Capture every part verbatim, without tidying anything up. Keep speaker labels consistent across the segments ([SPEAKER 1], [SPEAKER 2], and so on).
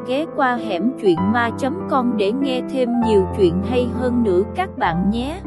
[SPEAKER 1] ghé qua hẻm truyện ma chấm com để nghe thêm nhiều chuyện hay hơn nữa các bạn nhé.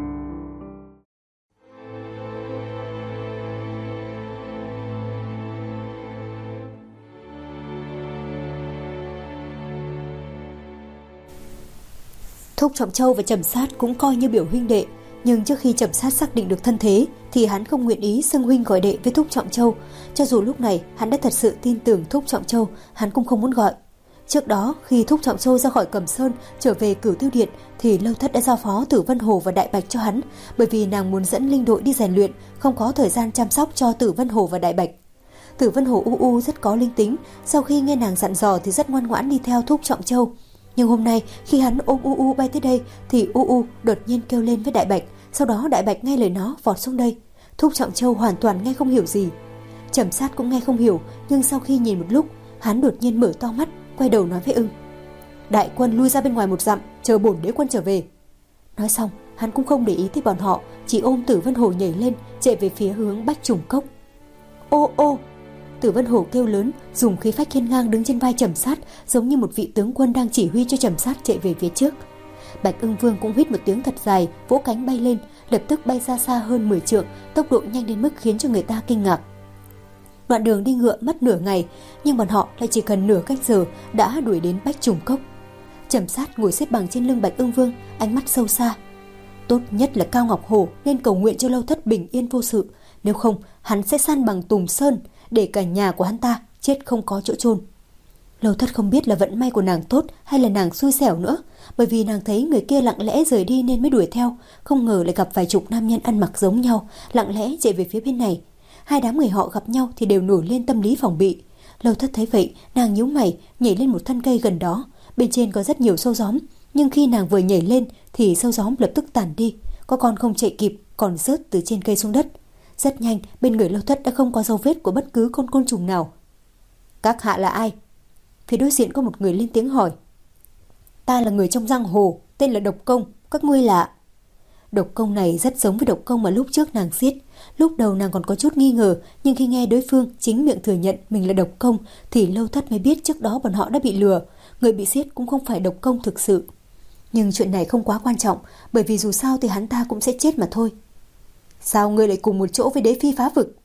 [SPEAKER 2] Thúc Trọng Châu và Trầm Sát cũng coi như biểu huynh đệ, nhưng trước khi Trầm Sát xác định được thân thế thì hắn không nguyện ý xưng huynh gọi đệ với Thúc Trọng Châu. Cho dù lúc này hắn đã thật sự tin tưởng Thúc Trọng Châu, hắn cũng không muốn gọi. Trước đó khi Thúc Trọng Châu ra khỏi Cẩm Sơn trở về Cửu Tiêu Điện thì Lâu Thất đã giao phó Tử Vân Hồ và Đại Bạch cho hắn, bởi vì nàng muốn dẫn linh đội đi rèn luyện, không có thời gian chăm sóc cho Tử Vân Hồ và Đại Bạch. Tử Vân Hồ u u rất có linh tính, sau khi nghe nàng dặn dò thì rất ngoan ngoãn đi theo Thúc Trọng Châu. Nhưng hôm nay khi hắn ôm u u bay tới đây thì u u đột nhiên kêu lên với Đại Bạch, sau đó Đại Bạch nghe lời nó vọt xuống đây. Thúc Trọng Châu hoàn toàn nghe không hiểu gì. Trầm Sát cũng nghe không hiểu, nhưng sau khi nhìn một lúc, hắn đột nhiên mở to mắt, quay đầu nói với ưng: Đại quân lui ra bên ngoài một dặm, chờ bổn đế quân trở về. Nói xong, hắn cũng không để ý tới bọn họ, chỉ ôm Tử Vân Hồ nhảy lên, chạy về phía hướng Bách Trùng Cốc. Ô ô! Tử Vân Hồ kêu lớn, dùng khí phách hiên ngang đứng trên vai Trầm Sát, giống như một vị tướng quân đang chỉ huy cho Trầm Sát chạy về phía trước. Bạch Ưng Vương cũng huýt một tiếng thật dài, vỗ cánh bay lên, lập tức bay ra xa hơn mười trượng, tốc độ nhanh đến mức khiến cho người ta kinh ngạc. Đoạn đường đi ngựa mất nửa ngày, nhưng bọn họ lại chỉ cần nửa canh giờ đã đuổi đến Bách Trùng Cốc. Trầm Sát ngồi xếp bằng trên lưng Bạch Ưng Vương, ánh mắt sâu xa. Tốt nhất là Cao Ngọc Hổ nên cầu nguyện cho Lâu Thất bình yên vô sự, nếu không hắn sẽ san bằng Tùng Sơn, để cả nhà của hắn ta chết không có chỗ chôn. Lâu Thất không biết là vận may của nàng tốt hay là nàng xui xẻo nữa, bởi vì nàng thấy người kia lặng lẽ rời đi nên mới đuổi theo, không ngờ lại gặp vài chục nam nhân ăn mặc giống nhau, lặng lẽ chạy về phía bên này. Hai đám người họ gặp nhau thì đều nổi lên tâm lý phòng bị. Lâu Thất thấy vậy, nàng nhíu mày, nhảy lên một thân cây gần đó, bên trên có rất nhiều sâu gióm, nhưng khi nàng vừa nhảy lên thì sâu gióm lập tức tản đi, có con không chạy kịp còn rớt từ trên cây xuống đất. Rất nhanh, bên người Lâu Thất đã không có dấu vết của bất cứ con côn trùng nào. Các hạ là ai? Phía đối diện có một người lên tiếng hỏi. Ta là người trong giang hồ, tên là Độc Công, các ngươi là... Độc Công này rất giống với Độc Công mà lúc trước nàng giết. Lúc đầu nàng còn có chút nghi ngờ, nhưng khi nghe đối phương chính miệng thừa nhận mình là Độc Công thì Lâu Thất mới biết trước đó bọn họ đã bị lừa. Người bị giết cũng không phải Độc Công thực sự. Nhưng chuyện này không quá quan trọng, bởi vì dù sao thì hắn ta cũng sẽ chết mà thôi. Sao ngươi lại cùng một chỗ với đế phi phá vực?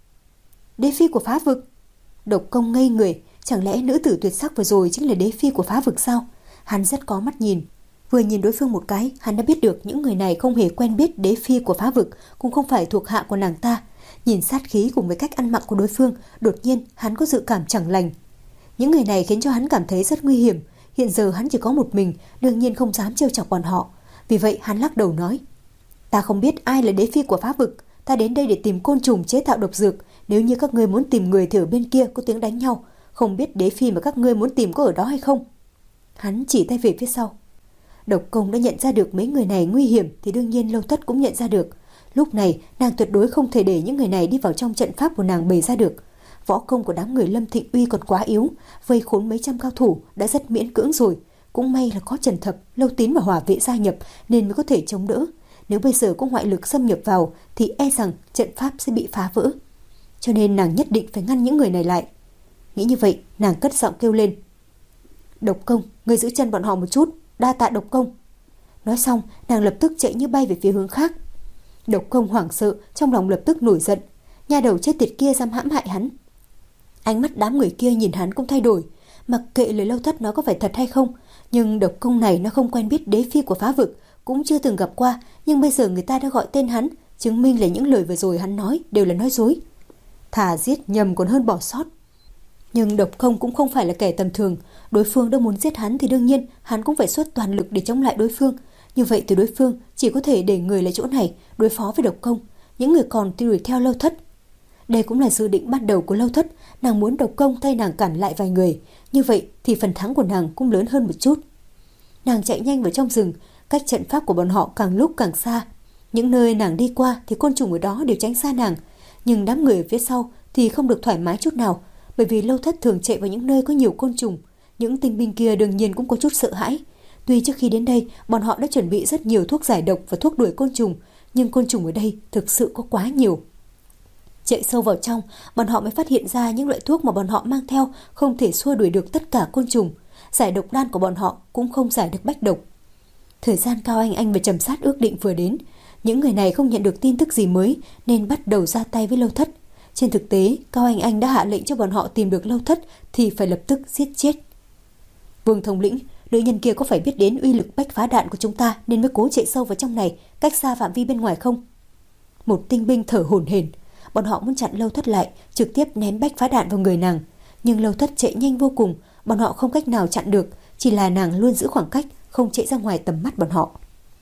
[SPEAKER 2] Đế phi của phá vực? Độc Công ngây người, chẳng lẽ nữ tử tuyệt sắc vừa rồi chính là đế phi của phá vực sao? Hắn rất có mắt nhìn, vừa nhìn đối phương một cái, hắn đã biết được những người này không hề quen biết đế phi của phá vực, cũng không phải thuộc hạ của nàng ta. Nhìn sát khí cùng với cách ăn mặc của đối phương, đột nhiên hắn có dự cảm chẳng lành. Những người này khiến cho hắn cảm thấy rất nguy hiểm. Hiện giờ hắn chỉ có một mình, đương nhiên không dám trêu chọc bọn họ. Vì vậy hắn lắc đầu nói: Ta không biết ai là đế phi của phá vực. Ta đến đây để tìm côn trùng chế tạo độc dược. Nếu như các ngươi muốn tìm người thì ở bên kia có tiếng đánh nhau. Không biết đế phi mà các ngươi muốn tìm có ở đó hay không? Hắn chỉ tay về phía sau. Độc Công đã nhận ra được mấy người này nguy hiểm thì đương nhiên Lâu Thất cũng nhận ra được. Lúc này nàng tuyệt đối không thể để những người này đi vào trong trận pháp của nàng bày ra được. Võ công của đám người Lâm Thịnh Uy còn quá yếu, vây khốn mấy trăm cao thủ đã rất miễn cưỡng rồi. Cũng may là có Trần Thập, Lâu Tín và Hỏa Vệ gia nhập nên mới có thể chống đỡ. Nếu bây giờ có ngoại lực xâm nhập vào thì e rằng trận pháp sẽ bị phá vỡ. Cho nên nàng nhất định phải ngăn những người này lại. Nghĩ như vậy, nàng cất giọng kêu lên: Độc Công, ngươi giữ chân bọn họ một chút, đa tạ Độc Công. Nói xong, nàng lập tức chạy như bay về phía hướng khác. Độc Công hoảng sợ, trong lòng lập tức nổi giận. Nhà đầu chết tiệt kia dám hãm hại hắn. Ánh mắt đám người kia nhìn hắn cũng thay đổi. Mặc kệ lời Lâu Thất nói có phải thật hay không, nhưng Độc Công này nó không quen biết đế phi của phá vực, cũng chưa từng gặp qua, nhưng bây giờ người ta đã gọi tên hắn, chứng minh là những lời vừa rồi hắn nói đều là nói dối. Thà giết nhầm còn hơn bỏ sót. Nhưng Độc Công cũng không phải là kẻ tầm thường. Đối phương đã muốn giết hắn thì đương nhiên hắn cũng phải xuất toàn lực để chống lại đối phương. Như vậy thì đối phương chỉ có thể để người lại chỗ này đối phó với Độc Công, những người còn thì đuổi theo Lâu Thất. Đây cũng là dự định ban đầu của Lâu Thất. Nàng muốn Độc Công thay nàng cản lại vài người, như vậy thì phần thắng của nàng cũng lớn hơn một chút. Nàng chạy nhanh vào trong rừng, cách trận pháp của bọn họ càng lúc càng xa. Những nơi nàng đi qua thì côn trùng ở đó đều tránh xa nàng, nhưng đám người ở phía sau thì không được thoải mái chút nào, bởi vì Lâu Thất thường chạy vào những nơi có nhiều côn trùng. Những tinh binh kia đương nhiên cũng có chút sợ hãi. Tuy trước khi đến đây bọn họ đã chuẩn bị rất nhiều thuốc giải độc và thuốc đuổi côn trùng, nhưng côn trùng ở đây thực sự có quá nhiều. Chạy sâu vào trong, bọn họ mới phát hiện ra những loại thuốc mà bọn họ mang theo không thể xua đuổi được tất cả côn trùng. giải độc đan của bọn họ cũng không giải được bách độc. Thời gian Cao Anh Anh và Trầm Sát ước định vừa đến. Những người này không nhận được tin tức gì mới nên bắt đầu ra tay với Lâu Thất. Trên thực tế, Cao Anh Anh đã hạ lệnh cho bọn họ tìm được Lâu Thất thì phải lập tức giết chết. Vương thống lĩnh, nữ nhân kia có phải biết đến uy lực bách phá đạn của chúng ta nên mới cố chạy sâu vào trong này, cách xa phạm vi bên ngoài không? Một tinh binh thở hổn hển. Bọn họ muốn chặn Lâu Thất lại, trực tiếp ném bách phá đạn vào người nàng. Nhưng Lâu Thất chạy nhanh vô cùng, bọn họ không cách nào chặn được, chỉ là nàng luôn giữ khoảng cách, không chạy ra ngoài tầm mắt bọn họ.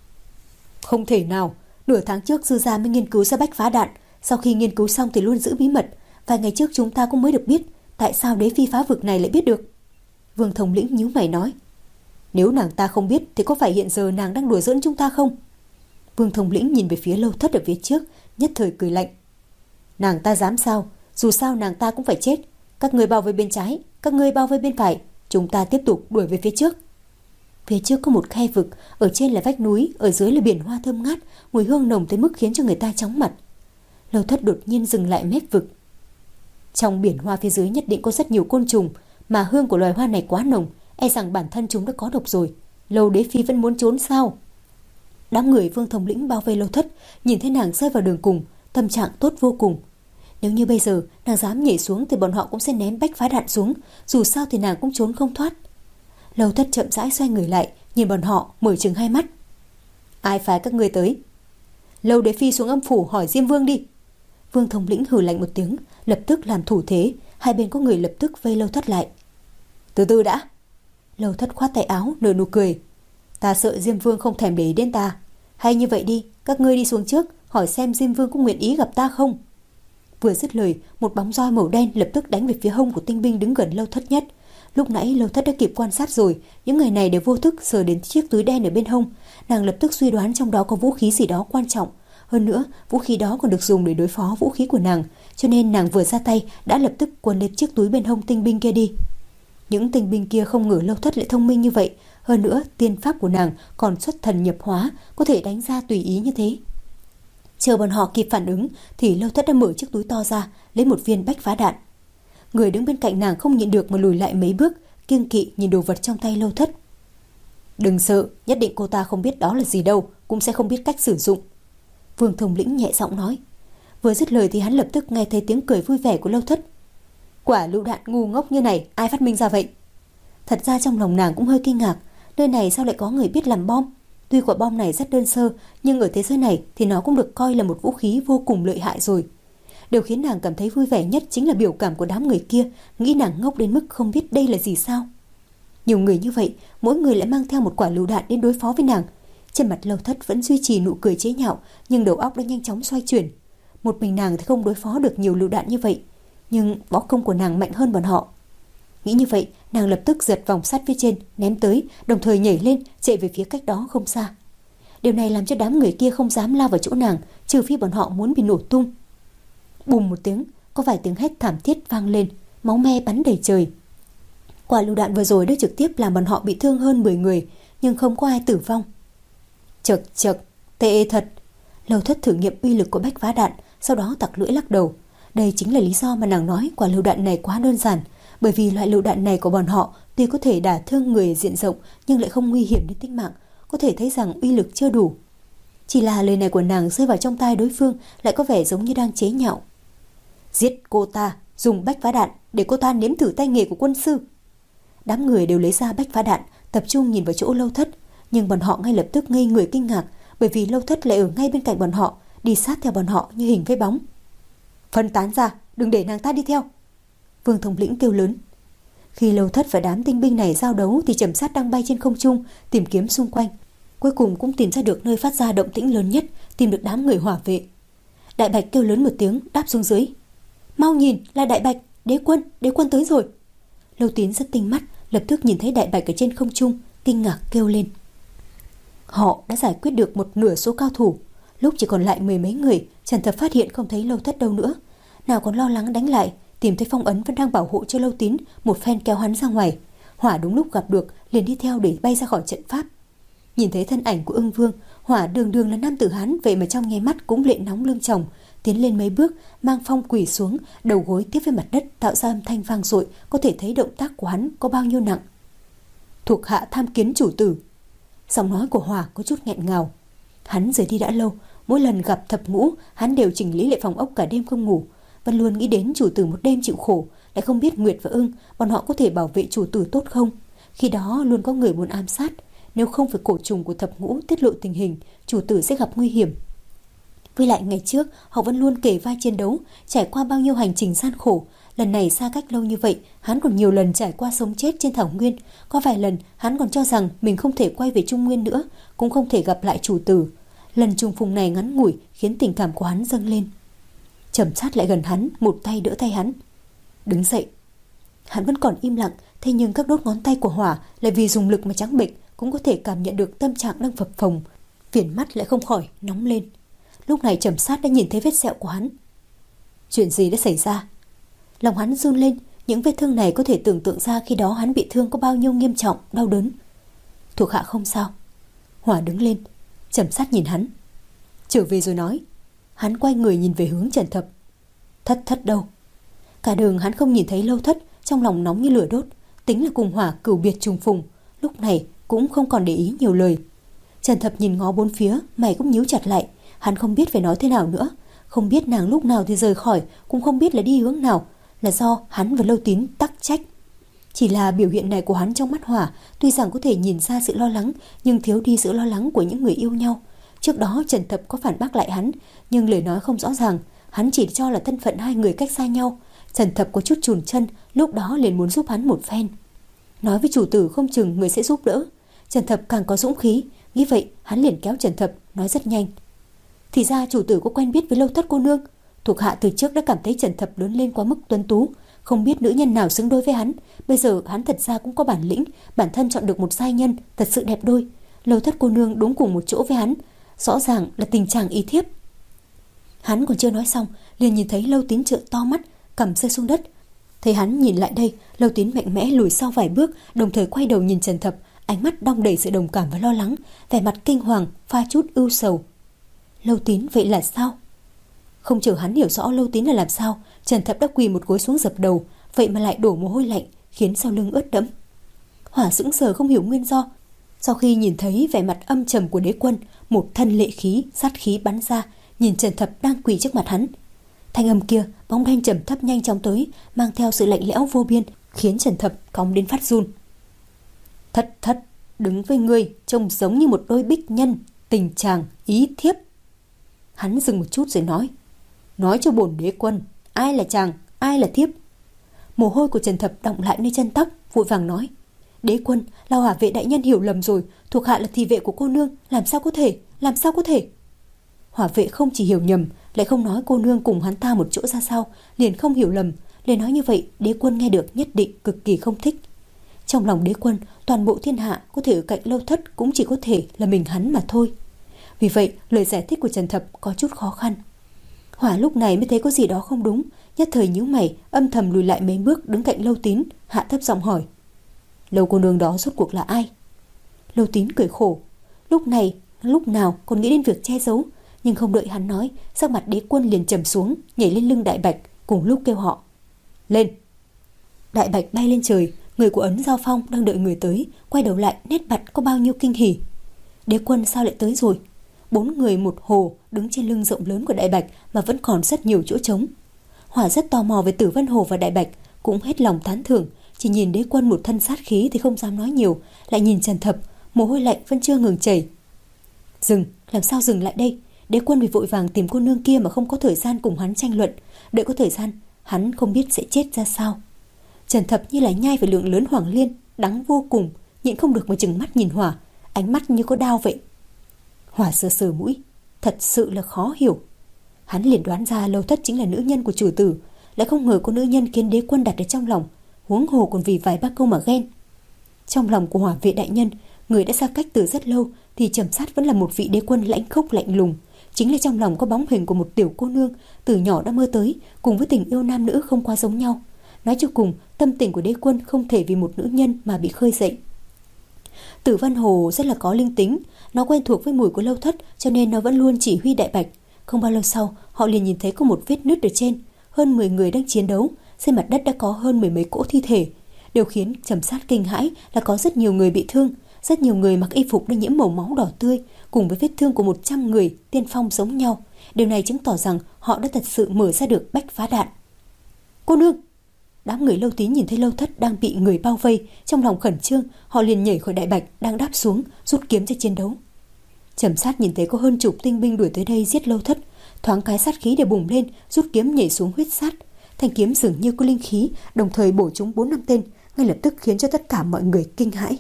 [SPEAKER 2] Không thể nào, nửa tháng trước Dư gia mới nghiên cứu ra bách phá đạn, sau khi nghiên cứu xong thì luôn giữ bí mật. Vài ngày trước chúng ta cũng mới được biết, tại sao đế phi phá vực này lại biết được? Vương thống lĩnh nhíu mày nói. Nếu nàng ta không biết thì có phải hiện giờ nàng đang đùa giỡn chúng ta không? Vương thống lĩnh nhìn về phía Lâu Thất ở phía trước, nhất thời cười lạnh. Nàng ta dám sao? Dù sao nàng ta cũng phải chết. Các ngươi bao vây bên trái, các ngươi bao vây bên phải, chúng ta tiếp tục đuổi về phía trước. Phía trước có một khe vực, ở trên là vách núi, ở dưới là biển hoa thơm ngát, mùi hương nồng tới mức khiến cho người ta chóng mặt. Lâu Thất đột nhiên dừng lại mép vực. Trong biển hoa phía dưới nhất định có rất nhiều côn trùng, mà hương của loài hoa này quá nồng, e rằng bản thân chúng đã có độc rồi. Lâu đế phi vẫn muốn trốn sao? Đám người Vương thống lĩnh bao vây Lâu Thất, nhìn thấy nàng rơi vào đường cùng, tâm trạng tốt vô cùng. Nếu như bây giờ nàng dám nhảy xuống thì bọn họ cũng sẽ ném bách phá đạn xuống, dù sao thì nàng cũng trốn không thoát. Lâu Thất chậm rãi xoay người lại, nhìn bọn họ mở trừng hai mắt. Ai phái các ngươi tới? Lâu đế phi xuống âm phủ hỏi Diêm Vương đi. Vương thống lĩnh hừ lạnh một tiếng, lập tức làm thủ thế, hai bên có người lập tức vây Lâu Thất lại. Từ từ đã. Lâu Thất khoát tay áo nở nụ cười. Ta sợ Diêm Vương không thèm để ý đến ta. Hay như vậy đi, các ngươi đi xuống trước, hỏi xem Diêm Vương có nguyện ý gặp ta không. Vừa dứt lời, một bóng roi màu đen lập tức đánh về phía hông của tinh binh đứng gần Lâu Thất nhất. Lúc nãy Lâu Thất đã kịp quan sát rồi, những người này đều vô thức sờ đến chiếc túi đen ở bên hông. Nàng lập tức suy đoán trong đó có vũ khí gì đó quan trọng. Hơn nữa, vũ khí đó còn được dùng để đối phó vũ khí của nàng, cho nên nàng vừa ra tay đã lập tức quấn lên chiếc túi bên hông tinh binh kia đi. Những tinh binh kia không ngờ Lâu Thất lại thông minh như vậy, hơn nữa tiên pháp của nàng còn xuất thần nhập hóa, có thể đánh ra tùy ý như thế. Chờ bọn họ kịp phản ứng thì Lâu Thất đã mở chiếc túi to ra, lấy một viên bách phá đạn. Người đứng bên cạnh nàng không nhịn được mà lùi lại mấy bước, kiêng kỵ nhìn đồ vật trong tay Lâu Thất. Đừng sợ, nhất định cô ta không biết đó là gì đâu, cũng sẽ không biết cách sử dụng. Vương thống lĩnh nhẹ giọng nói. Vừa dứt lời thì hắn lập tức nghe thấy tiếng cười vui vẻ của Lâu Thất. Quả lựu đạn ngu ngốc như này, ai phát minh ra vậy? Thật ra trong lòng nàng cũng hơi kinh ngạc, nơi này sao lại có người biết làm bom? Tuy quả bom này rất đơn sơ, nhưng ở thế giới này thì nó cũng được coi là một vũ khí vô cùng lợi hại rồi. Điều khiến nàng cảm thấy vui vẻ nhất chính là biểu cảm của đám người kia, nghĩ nàng ngốc đến mức không biết đây là gì sao. Nhiều người như vậy, mỗi người lại mang theo một quả lựu đạn đến đối phó với nàng. Trên mặt Lâu Thất vẫn duy trì nụ cười chế nhạo, nhưng đầu óc đã nhanh chóng xoay chuyển. Một mình nàng thì không đối phó được nhiều lựu đạn như vậy, nhưng võ công của nàng mạnh hơn bọn họ. Nghĩ như vậy, nàng lập tức giật vòng sắt phía trên, ném tới, đồng thời nhảy lên, chạy về phía cách đó không xa. Điều này làm cho đám người kia không dám lao vào chỗ nàng, trừ phi bọn họ muốn bị nổ tung. Bùm một tiếng, có vài tiếng hét thảm thiết vang lên, máu me bắn đầy trời. Quả lựu đạn vừa rồi đã trực tiếp làm bọn họ bị thương hơn mười người, nhưng không có ai tử vong. Chậc chậc, tệ thật. Lâu Thất thử nghiệm uy lực của bách phá đạn, sau đó tặc lưỡi lắc đầu. Đây chính là lý do mà nàng nói quả lựu đạn này quá đơn giản, bởi vì loại lựu đạn này của bọn họ tuy có thể đả thương người diện rộng nhưng lại không nguy hiểm đến tính mạng, có thể thấy rằng uy lực chưa đủ. Chỉ là lời này của nàng rơi vào trong tai đối phương lại có vẻ giống như đang chế nhạo. Giết cô ta, dùng bách phá đạn để cô ta nếm thử tay nghề của quân sư. Đám người đều lấy ra bách phá đạn, tập trung nhìn vào chỗ Lâu Thất, nhưng bọn họ ngay lập tức ngây người kinh ngạc, bởi vì Lâu Thất lại ở ngay bên cạnh bọn họ, đi sát theo bọn họ như hình với bóng. Phân tán ra, đừng để nàng ta đi theo. Vương thống lĩnh kêu lớn. Khi Lâu Thất và đám tinh binh này giao đấu thì Trầm Sát đang bay trên không trung tìm kiếm xung quanh, cuối cùng cũng tìm ra được nơi phát ra động tĩnh lớn nhất, tìm được đám người hỏa vệ. Đại Bạch kêu lớn một tiếng đáp xuống dưới. Mau nhìn, là Đại Bạch, đế quân, đế quân tới rồi. Lâu Tín rất tinh mắt, lập tức nhìn thấy Đại Bạch ở trên không trung, kinh ngạc kêu lên. Họ đã giải quyết được một nửa số cao thủ. Lúc chỉ còn lại mười mấy người, Trần Thập phát hiện không thấy Lâu Thất đâu nữa, nào còn lo lắng đánh lại, tìm thấy phong ấn vẫn đang bảo hộ cho Lâu Tín, một phen kéo hắn ra ngoài. Hỏa đúng lúc gặp được, liền đi theo để bay ra khỏi trận pháp. Nhìn thấy thân ảnh của Ưng Vương, Hỏa đường đường là nam tử Hán, vậy mà trong nháy mắt cũng lệ nóng lưng chồng, tiến lên mấy bước, mang phong quỳ xuống, đầu gối tiếp với mặt đất, tạo ra âm thanh vang dội, có thể thấy động tác của hắn có bao nhiêu nặng. thuộc hạ tham kiến chủ tử. Giọng nói của Hỏa có chút nghẹn ngào. Hắn rời đi đã lâu, mỗi lần gặp Thập Ngũ, hắn đều chỉnh lý lại phòng ốc cả đêm không ngủ, vẫn luôn nghĩ đến chủ tử một đêm chịu khổ, lại không biết Nguyệt và Ưng bọn họ có thể bảo vệ chủ tử tốt không. Khi đó luôn có người muốn ám sát, nếu không phải cổ trùng của Thập Ngũ tiết lộ tình hình, chủ tử sẽ gặp nguy hiểm. Với lại ngày trước họ vẫn luôn kề vai chiến đấu, trải qua bao nhiêu hành trình gian khổ. Lần này xa cách lâu như vậy, hắn còn nhiều lần trải qua sống chết trên thảo nguyên. Có vài lần hắn còn cho rằng mình không thể quay về Trung Nguyên nữa, cũng không thể gặp lại chủ tử. Lần trùng phùng này ngắn ngủi khiến tình cảm của hắn dâng lên. Trầm sát lại gần hắn, một tay đỡ tay hắn. Đứng dậy. Hắn vẫn còn im lặng, thế nhưng các đốt ngón tay của Hỏa lại vì dùng lực mà trắng bệch, cũng có thể cảm nhận được tâm trạng đang phập phồng. Viền mắt lại không khỏi nóng lên. Lúc này Trầm sát đã nhìn thấy vết sẹo của hắn. Chuyện gì đã xảy ra? Lòng hắn run lên, những vết thương này có thể tưởng tượng ra khi đó hắn bị thương có bao nhiêu nghiêm trọng, đau đớn. Thuộc hạ không sao. Hỏa đứng lên. Trầm sát nhìn hắn. Trở về rồi nói. Hắn quay người nhìn về hướng Trần Thập. Thất thất đâu? Cả đường hắn không nhìn thấy Lâu Thất, trong lòng nóng như lửa đốt. Tính là cùng Hỏa cửu biệt trùng phùng, lúc này cũng không còn để ý nhiều lời. Trần Thập nhìn ngó bốn phía, mày cũng nhíu chặt lại. Hắn không biết phải nói thế nào nữa, không biết nàng lúc nào thì rời khỏi, cũng không biết là đi hướng nào. Là do hắn và Lâu Tín tắc trách. Chỉ là biểu hiện này của hắn trong mắt Hỏa tuy rằng có thể nhìn ra sự lo lắng, nhưng thiếu đi sự lo lắng của những người yêu nhau. Trước đó Trần Thập có phản bác lại hắn, nhưng lời nói không rõ ràng. Hắn chỉ cho là thân phận hai người cách xa nhau. Trần Thập có chút chùn chân, lúc đó liền muốn giúp hắn một phen. Nói với chủ tử không chừng người sẽ giúp đỡ. Trần Thập càng có dũng khí, nghĩ vậy hắn liền kéo Trần Thập, nói rất nhanh. Thì ra chủ tử có quen biết với Lâu Thất cô nương. Thuộc hạ từ trước đã cảm thấy Trần Thập lớn lên quá mức tuấn tú, không biết nữ nhân nào xứng đôi với hắn. Bây giờ hắn thật ra cũng có bản lĩnh, bản thân chọn được một giai nhân thật sự đẹp đôi. Lâu Thất cô nương đúng cùng một chỗ với hắn, rõ ràng là tình trạng ý thiếp. Hắn còn chưa nói xong, liền nhìn thấy Lâu Tín trợn to mắt, cằm rơi xuống đất. Thấy hắn nhìn lại đây, Lâu Tín mạnh mẽ lùi sau vài bước, đồng thời quay đầu nhìn Trần Thập, ánh mắt đong đầy sự đồng cảm và lo lắng, vẻ mặt kinh hoàng pha chút ưu sầu. Lâu Tín vậy là sao? Không chờ hắn hiểu rõ Lâu Tín là làm sao, Trần Thập đã quỳ một gối xuống dập đầu, vậy mà lại đổ mồ hôi lạnh, khiến sau lưng ướt đẫm. Hỏa sững sờ không hiểu nguyên do. Sau khi nhìn thấy vẻ mặt âm trầm của Đế Quân, một thân lệ khí, sát khí bắn ra, nhìn Trần Thập đang quỳ trước mặt hắn. Thanh âm kia, bóng đen trầm thấp nhanh chóng tới, mang theo sự lạnh lẽo vô biên, khiến Trần Thập cong đến phát run. Thất thất, đứng với ngươi trông giống như một đôi bích nhân, tình chàng, ý thiếp. Hắn dừng một chút rồi nói. Nói cho bổn Đế Quân, ai là chàng, ai là thiếp? Mồ hôi của Trần Thập đọng lại nơi chân tóc, vội vàng nói. Đế Quân, Lao Hỏa vệ đại nhân hiểu lầm rồi, thuộc hạ là thị vệ của cô nương, làm sao có thể, làm sao có thể? Hỏa vệ không chỉ hiểu nhầm, lại không nói cô nương cùng hắn ta một chỗ ra sao, liền không hiểu lầm. Lời nói như vậy, Đế Quân nghe được nhất định cực kỳ không thích. Trong lòng Đế Quân, toàn bộ thiên hạ có thể ở cạnh Lâu Thất cũng chỉ có thể là mình hắn mà thôi. Vì vậy, lời giải thích của Trần Thập có chút khó khăn. Hỏa lúc này mới thấy có gì đó không đúng, nhất thời nhíu mày, âm thầm lùi lại mấy bước đứng cạnh Lâu Tín, hạ thấp giọng hỏi. Lâu cô nương đó rốt cuộc là ai? Lâu Tín cười khổ. Lúc này, lúc nào còn nghĩ đến việc che giấu, nhưng không đợi hắn nói, sắc mặt Đế Quân liền trầm xuống, nhảy lên lưng Đại Bạch, cùng lúc kêu họ. Lên! Đại Bạch bay lên trời, người của Ấn Giao Phong đang đợi người tới, quay đầu lại nét mặt có bao nhiêu kinh hỉ. Đế Quân sao lại tới rồi? Bốn người một hồ đứng trên lưng rộng lớn của Đại Bạch mà vẫn còn rất nhiều chỗ trống. Hỏa rất tò mò về Tử Vân Hồ và Đại Bạch, cũng hết lòng tán thưởng, chỉ nhìn Đế Quân một thân sát khí thì không dám nói nhiều, lại nhìn Trần Thập, mồ hôi lạnh vẫn chưa ngừng chảy. Dừng, làm sao dừng lại đây? Đế Quân vì vội vàng tìm cô nương kia mà không có thời gian cùng hắn tranh luận, đợi có thời gian, hắn không biết sẽ chết ra sao. Trần Thập như là nhai phải lượng lớn hoàng liên, đắng vô cùng, nhịn không được mà chừng mắt nhìn Hỏa, ánh mắt như có đao vậy. Hỏa sờ sờ mũi, thật sự là khó hiểu. Hắn liền đoán ra Lâu Thất chính là nữ nhân của chủ tử, lại không ngờ có nữ nhân khiến Đế Quân đặt ở trong lòng, huống hồ còn vì vài ba câu mà ghen. Trong lòng của Hỏa vệ đại nhân, người đã xa cách từ rất lâu, thì Trầm Sát vẫn là một vị Đế Quân lãnh khốc lạnh lùng, chính là trong lòng có bóng hình của một tiểu cô nương từ nhỏ đã mơ tới, cùng với tình yêu nam nữ không quá giống nhau. Nói cho cùng, tâm tình của Đế Quân không thể vì một nữ nhân mà bị khơi dậy. Tử Vân Hồ rất là có linh tính, nó quen thuộc với mùi của Lâu Thất, cho nên nó vẫn luôn chỉ huy Đại Bạch. Không bao lâu sau, họ liền nhìn thấy có một vết nứt ở trên, hơn mười người đang chiến đấu, trên mặt đất đã có hơn mười mấy cỗ thi thể. Điều khiến Trầm Sát kinh hãi là có rất nhiều người bị thương, rất nhiều người mặc y phục đã nhiễm màu máu đỏ tươi, cùng với vết thương của một trăm người tiên phong giống nhau. Điều này chứng tỏ rằng họ đã thật sự mở ra được bách phá đạn. Cô nương! Đám người Lâu Tín nhìn thấy Lâu Thất đang bị người bao vây, trong lòng khẩn trương, họ liền nhảy khỏi đại bạch đang đáp xuống, rút kiếm ra chiến đấu. Trầm Sát nhìn thấy có hơn chục tinh binh đuổi tới đây giết Lâu Thất, thoáng cái sát khí đều bùng lên, rút kiếm nhảy xuống huyết sát. Thanh kiếm dường như có linh khí, đồng thời bổ trúng bốn năm tên, ngay lập tức khiến cho tất cả mọi người kinh hãi.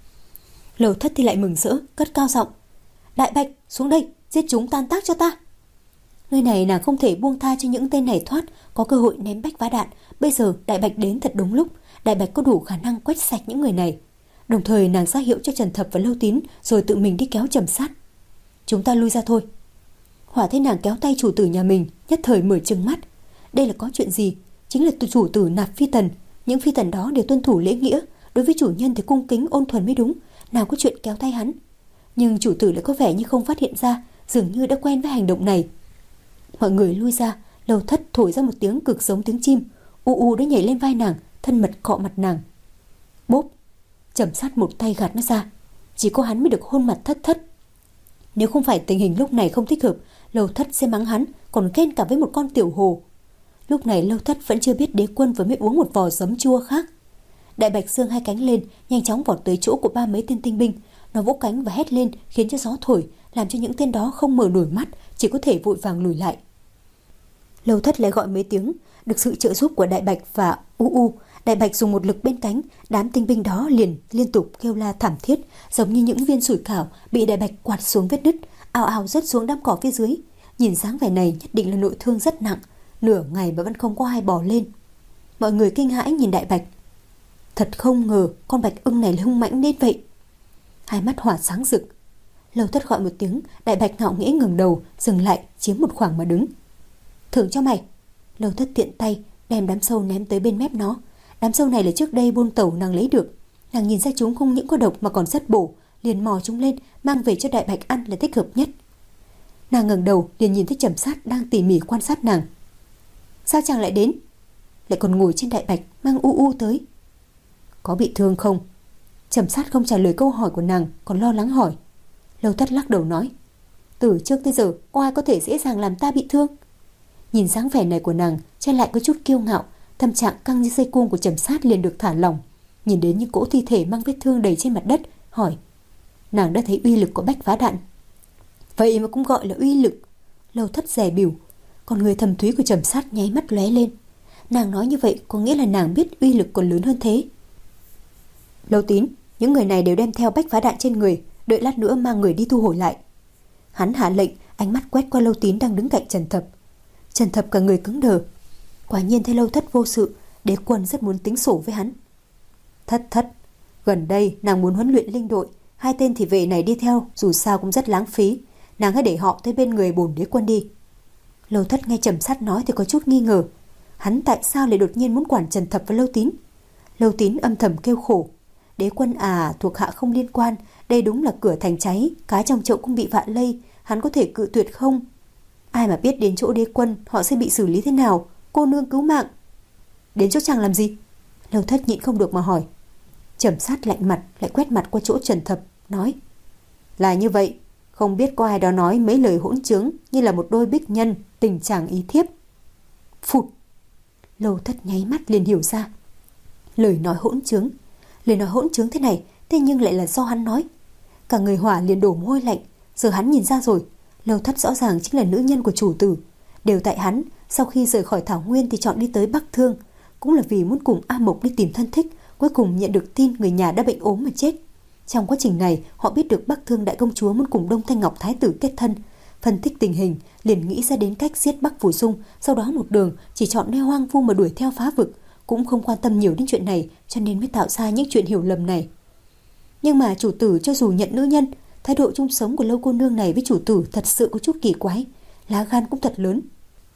[SPEAKER 2] Lâu Thất thì lại mừng rỡ, cất cao giọng: Đại Bạch, xuống đây, giết chúng tan tác cho ta. Nơi này nàng không thể buông tha cho những tên này thoát, có cơ hội ném bách phá đạn. Bây giờ Đại Bạch đến thật đúng lúc, Đại Bạch có đủ khả năng quét sạch những người này. Đồng thời nàng ra hiệu cho Trần Thập và Lâu Tín, rồi tự mình đi kéo Trầm Sát. Chúng ta lui ra thôi. Hỏa thấy nàng kéo tay chủ tử nhà mình, nhất thời mở trừng mắt. Đây là có chuyện gì? Chính là chủ tử nạp phi tần, những phi tần đó đều tuân thủ lễ nghĩa, đối với chủ nhân thì cung kính ôn thuần mới đúng, nào có chuyện kéo tay hắn. Nhưng chủ tử lại có vẻ như không phát hiện ra, dường như đã quen với hành động này. Mọi người lui ra, Lâu Thất thổi ra một tiếng cực giống tiếng chim, u u đã nhảy lên vai nàng, thân mật cọ mặt nàng. Bốp! Trầm Sát một tay gạt nó ra, chỉ có hắn mới được hôn mặt Thất Thất. Nếu không phải tình hình lúc này không thích hợp, Lâu Thất sẽ mắng hắn, còn ghen cả với một con tiểu hồ. Lúc này Lâu Thất vẫn chưa biết Đế Quân vừa mới uống một vò giấm chua khác. Đại Bạch giương hai cánh lên, nhanh chóng vọt tới chỗ của ba mấy tên tinh binh. Nó vỗ cánh và hét lên, khiến cho gió thổi, làm cho những tên đó không mở nổi mắt, chỉ có thể vội vàng lùi lại. Lâu Thất lại gọi mấy tiếng, được sự trợ giúp của Đại Bạch và U U. Đại Bạch dùng một lực bên cánh, đám tinh binh đó liền liên tục kêu la thảm thiết, giống như những viên sủi cảo bị Đại Bạch quạt xuống vết nứt, ào ào rớt xuống đám cỏ phía dưới. Nhìn dáng vẻ này nhất định là nội thương rất nặng, nửa ngày mà vẫn không có ai bò lên. Mọi người kinh hãi nhìn Đại Bạch. Thật không ngờ con bạch ưng này là hung mãnh đến vậy. Hai mắt hỏa sáng rực. Lâu Thất gọi một tiếng, Đại Bạch ngạo nghễ ngẩng đầu, dừng lại, chiếm một khoảng mà đứng. Thưởng cho mày. Lâu Thất tiện tay đem đám sâu ném tới bên mép nó. Đám sâu này là trước đây buôn tẩu nàng lấy được. Nàng nhìn ra chúng không những có độc mà còn rất bổ, liền mò chúng lên mang về cho Đại Bạch ăn là thích hợp nhất. Nàng ngẩng đầu liền nhìn thấy Trầm Sát đang tỉ mỉ quan sát nàng. Sao chàng lại đến? Lại còn ngồi trên Đại Bạch mang U U tới. Có bị thương không? Trầm Sát không trả lời câu hỏi của nàng, còn lo lắng hỏi. Lâu Thất lắc đầu nói: Từ trước tới giờ có ai có thể dễ dàng làm ta bị thương? Nhìn dáng vẻ này của nàng, trái lại có chút kiêu ngạo. Tâm trạng căng như dây cung của Trầm Sát liền được thả lỏng. Nhìn đến những cỗ thi thể mang vết thương đầy trên mặt đất, hỏi: Nàng đã thấy uy lực của bách phá đạn? Vậy mà cũng gọi là uy lực? Lâu Thất dè bỉu. Còn người thầm thúy của Trầm Sát nháy mắt lóe lên. Nàng nói như vậy có nghĩa là nàng biết uy lực còn lớn hơn thế. Lâu Tín, những người này đều đem theo bách phá đạn trên người, đợi lát nữa mang người đi thu hồi lại. Hắn hạ lệnh, ánh mắt quét qua Lâu Tín đang đứng cạnh Trần Thập. Trần Thập cả người cứng đờ. Quả nhiên thấy Lâu Thất vô sự, Đế Quân rất muốn tính sổ với hắn. Thất Thất, gần đây nàng muốn huấn luyện linh đội, hai tên thị vệ này đi theo dù sao cũng rất lãng phí, nàng hãy để họ tới bên người bổn Đế Quân đi. Lâu Thất nghe Trầm Sát nói thì có chút nghi ngờ, hắn tại sao lại đột nhiên muốn quản Trần Thập và Lâu Tín? Lâu Tín âm thầm kêu khổ. Đế Quân à, thuộc hạ không liên quan, đây đúng là cửa thành cháy, cá trong chậu cũng bị vạ lây, hắn có thể cự tuyệt không? Ai mà biết đến chỗ Đế Quân họ sẽ bị xử lý thế nào? Cô nương cứu mạng. Đến chỗ chàng làm gì? Lâu Thất nhịn không được mà hỏi. Trầm Sát lạnh mặt, lại quét mặt qua chỗ Trần Thập, nói: Là như vậy, không biết có ai đó nói mấy lời hỗn trướng như là một đôi bích nhân, tình chàng ý thiếp. Phụt! Lâu Thất nháy mắt liền hiểu ra. Lời nói hỗn trướng, lời nói hỗn trướng thế này, thế nhưng lại là do hắn nói. Cả người hỏa liền đổ mồ hôi lạnh. Giờ hắn nhìn ra rồi, Lâu Thất rõ ràng chính là nữ nhân của chủ tử. Đều tại hắn, sau khi rời khỏi Thảo Nguyên thì chọn đi tới Bắc Thương, cũng là vì muốn cùng A Mộc đi tìm thân thích. Cuối cùng nhận được tin người nhà đã bệnh ốm mà chết. Trong quá trình này, họ biết được Bắc Thương đại công chúa muốn cùng Đông Thanh Ngọc thái tử kết thân. Phân tích tình hình, liền nghĩ ra đến cách giết Bắc Phủ Dung, sau đó một đường chỉ chọn nơi hoang vu mà đuổi theo phá vực, cũng không quan tâm nhiều đến chuyện này, cho nên mới tạo ra những chuyện hiểu lầm này. Nhưng mà chủ tử cho dù nhận nữ nhân, thái độ chung sống của Lâu cô nương này với chủ tử thật sự có chút kỳ quái, lá gan cũng thật lớn.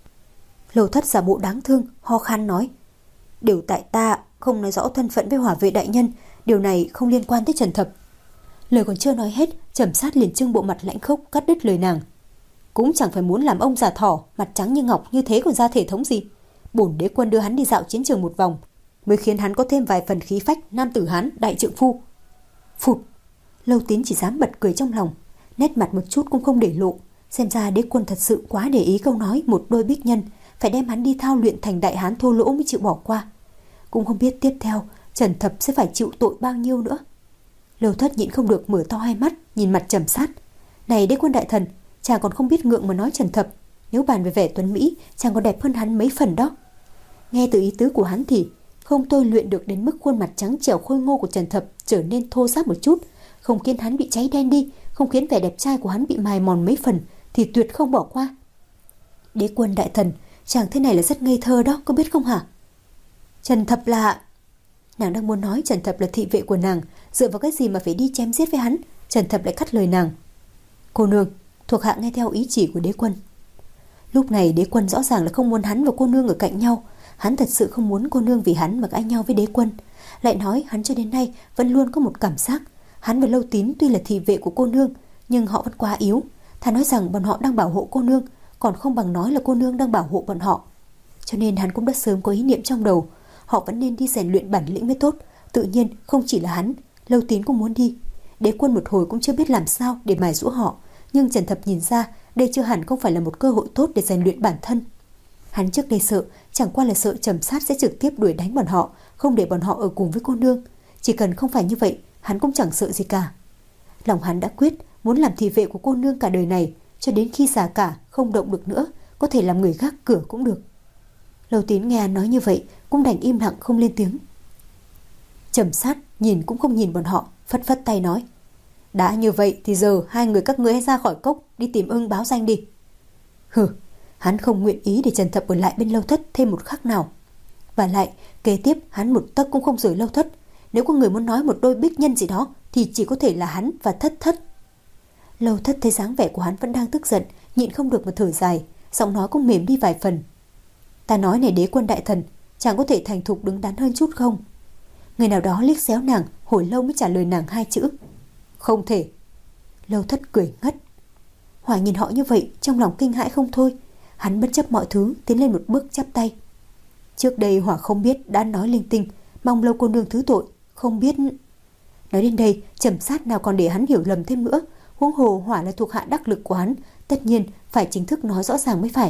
[SPEAKER 2] Lâu Thất giả bộ đáng thương, ho khan nói: Đều tại ta không nói rõ thân phận với Hỏa Vệ đại nhân, điều này không liên quan tới Trần Thập. Lời còn chưa nói hết, Trầm Sát liền trưng bộ mặt lãnh khốc cắt đứt lời nàng. Cũng chẳng phải muốn làm ông già thỏ, mặt trắng như ngọc như thế còn ra thể thống gì. Bổn Đế Quân đưa hắn đi dạo chiến trường một vòng, mới khiến hắn có thêm vài phần khí phách nam tử Hán đại trượng phu. Phụt! Lâu Tín chỉ dám bật cười trong lòng, nét mặt một chút cũng không để lộ. Xem ra đế quân thật sự quá để ý câu nói một đôi bích nhân, phải đem hắn đi thao luyện thành đại hán thô lỗ mới chịu bỏ qua. Cũng không biết tiếp theo Trần Thập sẽ phải chịu tội bao nhiêu nữa. Lâu Thất nhịn không được mở to hai mắt nhìn mặt Trầm Sát. Này đế quân đại thần, chàng còn không biết ngượng mà nói Trần Thập, nếu bàn về vẻ tuấn mỹ, chàng còn đẹp hơn hắn mấy phần đó. Nghe từ ý tứ của hắn thì không tôi luyện được đến mức khuôn mặt trắng trẻo khôi ngô của Trần Thập trở nên thô ráp một chút, không khiến hắn bị cháy đen đi, không khiến vẻ đẹp trai của hắn bị mài mòn mấy phần, thì tuyệt không bỏ qua. Đế quân đại thần, chàng thế này là rất ngây thơ đó, có biết không hả? Trần Thập là... Nàng đang muốn nói Trần Thập là thị vệ của nàng, dựa vào cái gì mà phải đi chém giết với hắn. Trần Thập lại cắt lời nàng. Cô nương, thuộc hạ nghe theo ý chỉ của đế quân. Lúc này đế quân rõ ràng là không muốn hắn và cô nương ở cạnh nhau. Hắn thật sự không muốn cô nương vì hắn mà cãi nhau với đế quân. Lại nói hắn cho đến nay vẫn luôn có một cảm giác, hắn và Lâu Tín tuy là thị vệ của cô nương, nhưng họ vẫn quá yếu. Thà nói rằng bọn họ đang bảo hộ cô nương, còn không bằng nói là cô nương đang bảo hộ bọn họ. Cho nên hắn cũng đã sớm có ý niệm trong đầu, họ vẫn nên đi rèn luyện bản lĩnh mới tốt. Tự nhiên không chỉ là hắn, Lâu Tín cũng muốn đi. Đế quân một hồi cũng chưa biết làm sao để mài giũa họ, nhưng Trần Thập nhìn ra đây chưa hẳn không phải là một cơ hội tốt để rèn luyện bản thân. Hắn trước đây sợ chẳng qua là sợ Trầm Sát sẽ trực tiếp đuổi đánh bọn họ, không để bọn họ ở cùng với cô nương. Chỉ cần không phải như vậy, hắn cũng chẳng sợ gì cả. Lòng hắn đã quyết muốn làm thị vệ của cô nương cả đời này, cho đến khi già cả không động được nữa, có thể làm người gác cửa cũng được. Lâu Tín nghe hắn nói như vậy cũng đành im lặng không lên tiếng. Trầm Sát nhìn cũng không nhìn bọn họ, phất phất tay nói: đã như vậy thì giờ hai người các ngươi hãy ra khỏi cốc, đi tìm ưng báo danh đi. Hừ, hắn không nguyện ý để Trần Thập ở lại bên Lâu Thất thêm một khắc nào. Và lại kế tiếp hắn một tấc cũng không rời Lâu Thất. Nếu có người muốn nói một đôi bích nhân gì đó thì chỉ có thể là hắn và Thất Thất. Lâu Thất thấy dáng vẻ của hắn vẫn đang tức giận, nhịn không được mà thở dài, giọng nói cũng mềm đi vài phần. Ta nói này đế quân đại thần, chàng có thể thành thục đứng đắn hơn chút không? Người nào đó liếc xéo nàng, hồi lâu mới trả lời nàng hai chữ: không thể. Lâu Thất cười ngất. Hỏa nhìn họ như vậy, trong lòng kinh hãi không thôi. Hắn bất chấp mọi thứ tiến lên một bước chắp tay. Trước đây Hỏa không biết đã nói linh tinh, mong Lâu cô nương thứ tội, không biết. Nói đến đây, Trầm Sát nào còn để hắn hiểu lầm thêm nữa. Huống hồ Hỏa là thuộc hạ đắc lực của hắn, tất nhiên phải chính thức nói rõ ràng mới phải.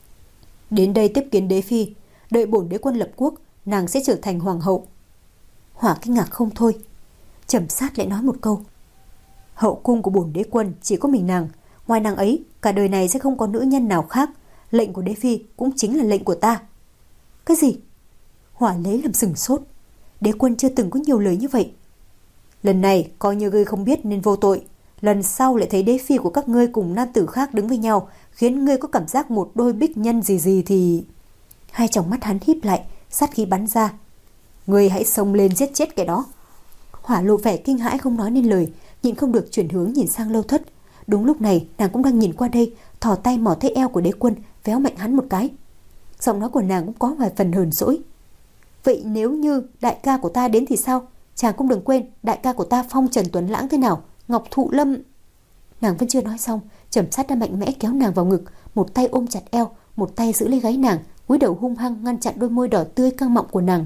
[SPEAKER 2] Đến đây tiếp kiến đế phi, đợi bổn đế quân lập quốc, nàng sẽ trở thành hoàng hậu. Hỏa kinh ngạc không thôi. Trầm Sát lại nói một câu: hậu cung của bổn đế quân chỉ có mình nàng, ngoài nàng ấy cả đời này sẽ không có nữ nhân nào khác. Lệnh của đế phi cũng chính là lệnh của ta. Cái gì? Hỏa lấy làm sửng sốt. Đế quân chưa từng có nhiều lời như vậy. Lần này coi như ngươi không biết nên vô tội. Lần sau lại thấy đế phi của các ngươi cùng nam tử khác đứng với nhau, khiến ngươi có cảm giác một đôi bích nhân gì gì thì... Hai tròng mắt hắn híp lại, sát khí bắn ra. Ngươi hãy xông lên giết chết kẻ đó. Hỏa lộ vẻ kinh hãi không nói nên lời, nhịn không được chuyển hướng nhìn sang Lâu Thất. Đúng lúc này nàng cũng đang nhìn qua đây, thò tay mò thấy eo của đế quân, véo mạnh hắn một cái. Giọng nói của nàng cũng có vài phần hờn dỗi. Vậy nếu như đại ca của ta đến thì sao? Chàng cũng đừng quên đại ca của ta phong trần tuấn lãng thế nào, Ngọc Thụ Lâm. Nàng vẫn chưa nói xong, Trầm Sát đã mạnh mẽ kéo nàng vào ngực, một tay ôm chặt eo, một tay giữ lấy gáy nàng, cúi đầu hung hăng ngăn chặn đôi môi đỏ tươi căng mọng của nàng.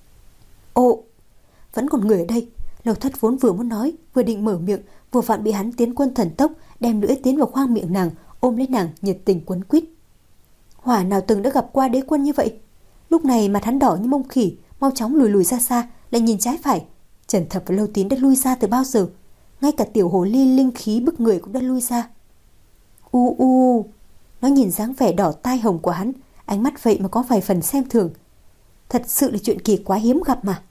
[SPEAKER 2] Ô, vẫn còn người ở đây. Lâu Thất vốn vừa muốn nói, vừa định mở miệng, vừa vặn bị hắn tiến quân thần tốc đem lưỡi tiến vào khoang miệng nàng, ôm lấy nàng nhiệt tình quấn quýt. Hỏa nào từng đã gặp qua đế quân như vậy. Lúc này mặt hắn đỏ như mông khỉ, mau chóng lùi lùi ra xa, lại nhìn trái phải. Trần Thập và Lâu Tín đã lui ra từ bao giờ? Ngay cả tiểu hồ ly linh khí bức người cũng đã lui ra. U u, nó nhìn dáng vẻ đỏ tai hồng của hắn, ánh mắt vậy mà có vài phần xem thường. Thật sự là chuyện kỳ quá hiếm gặp mà.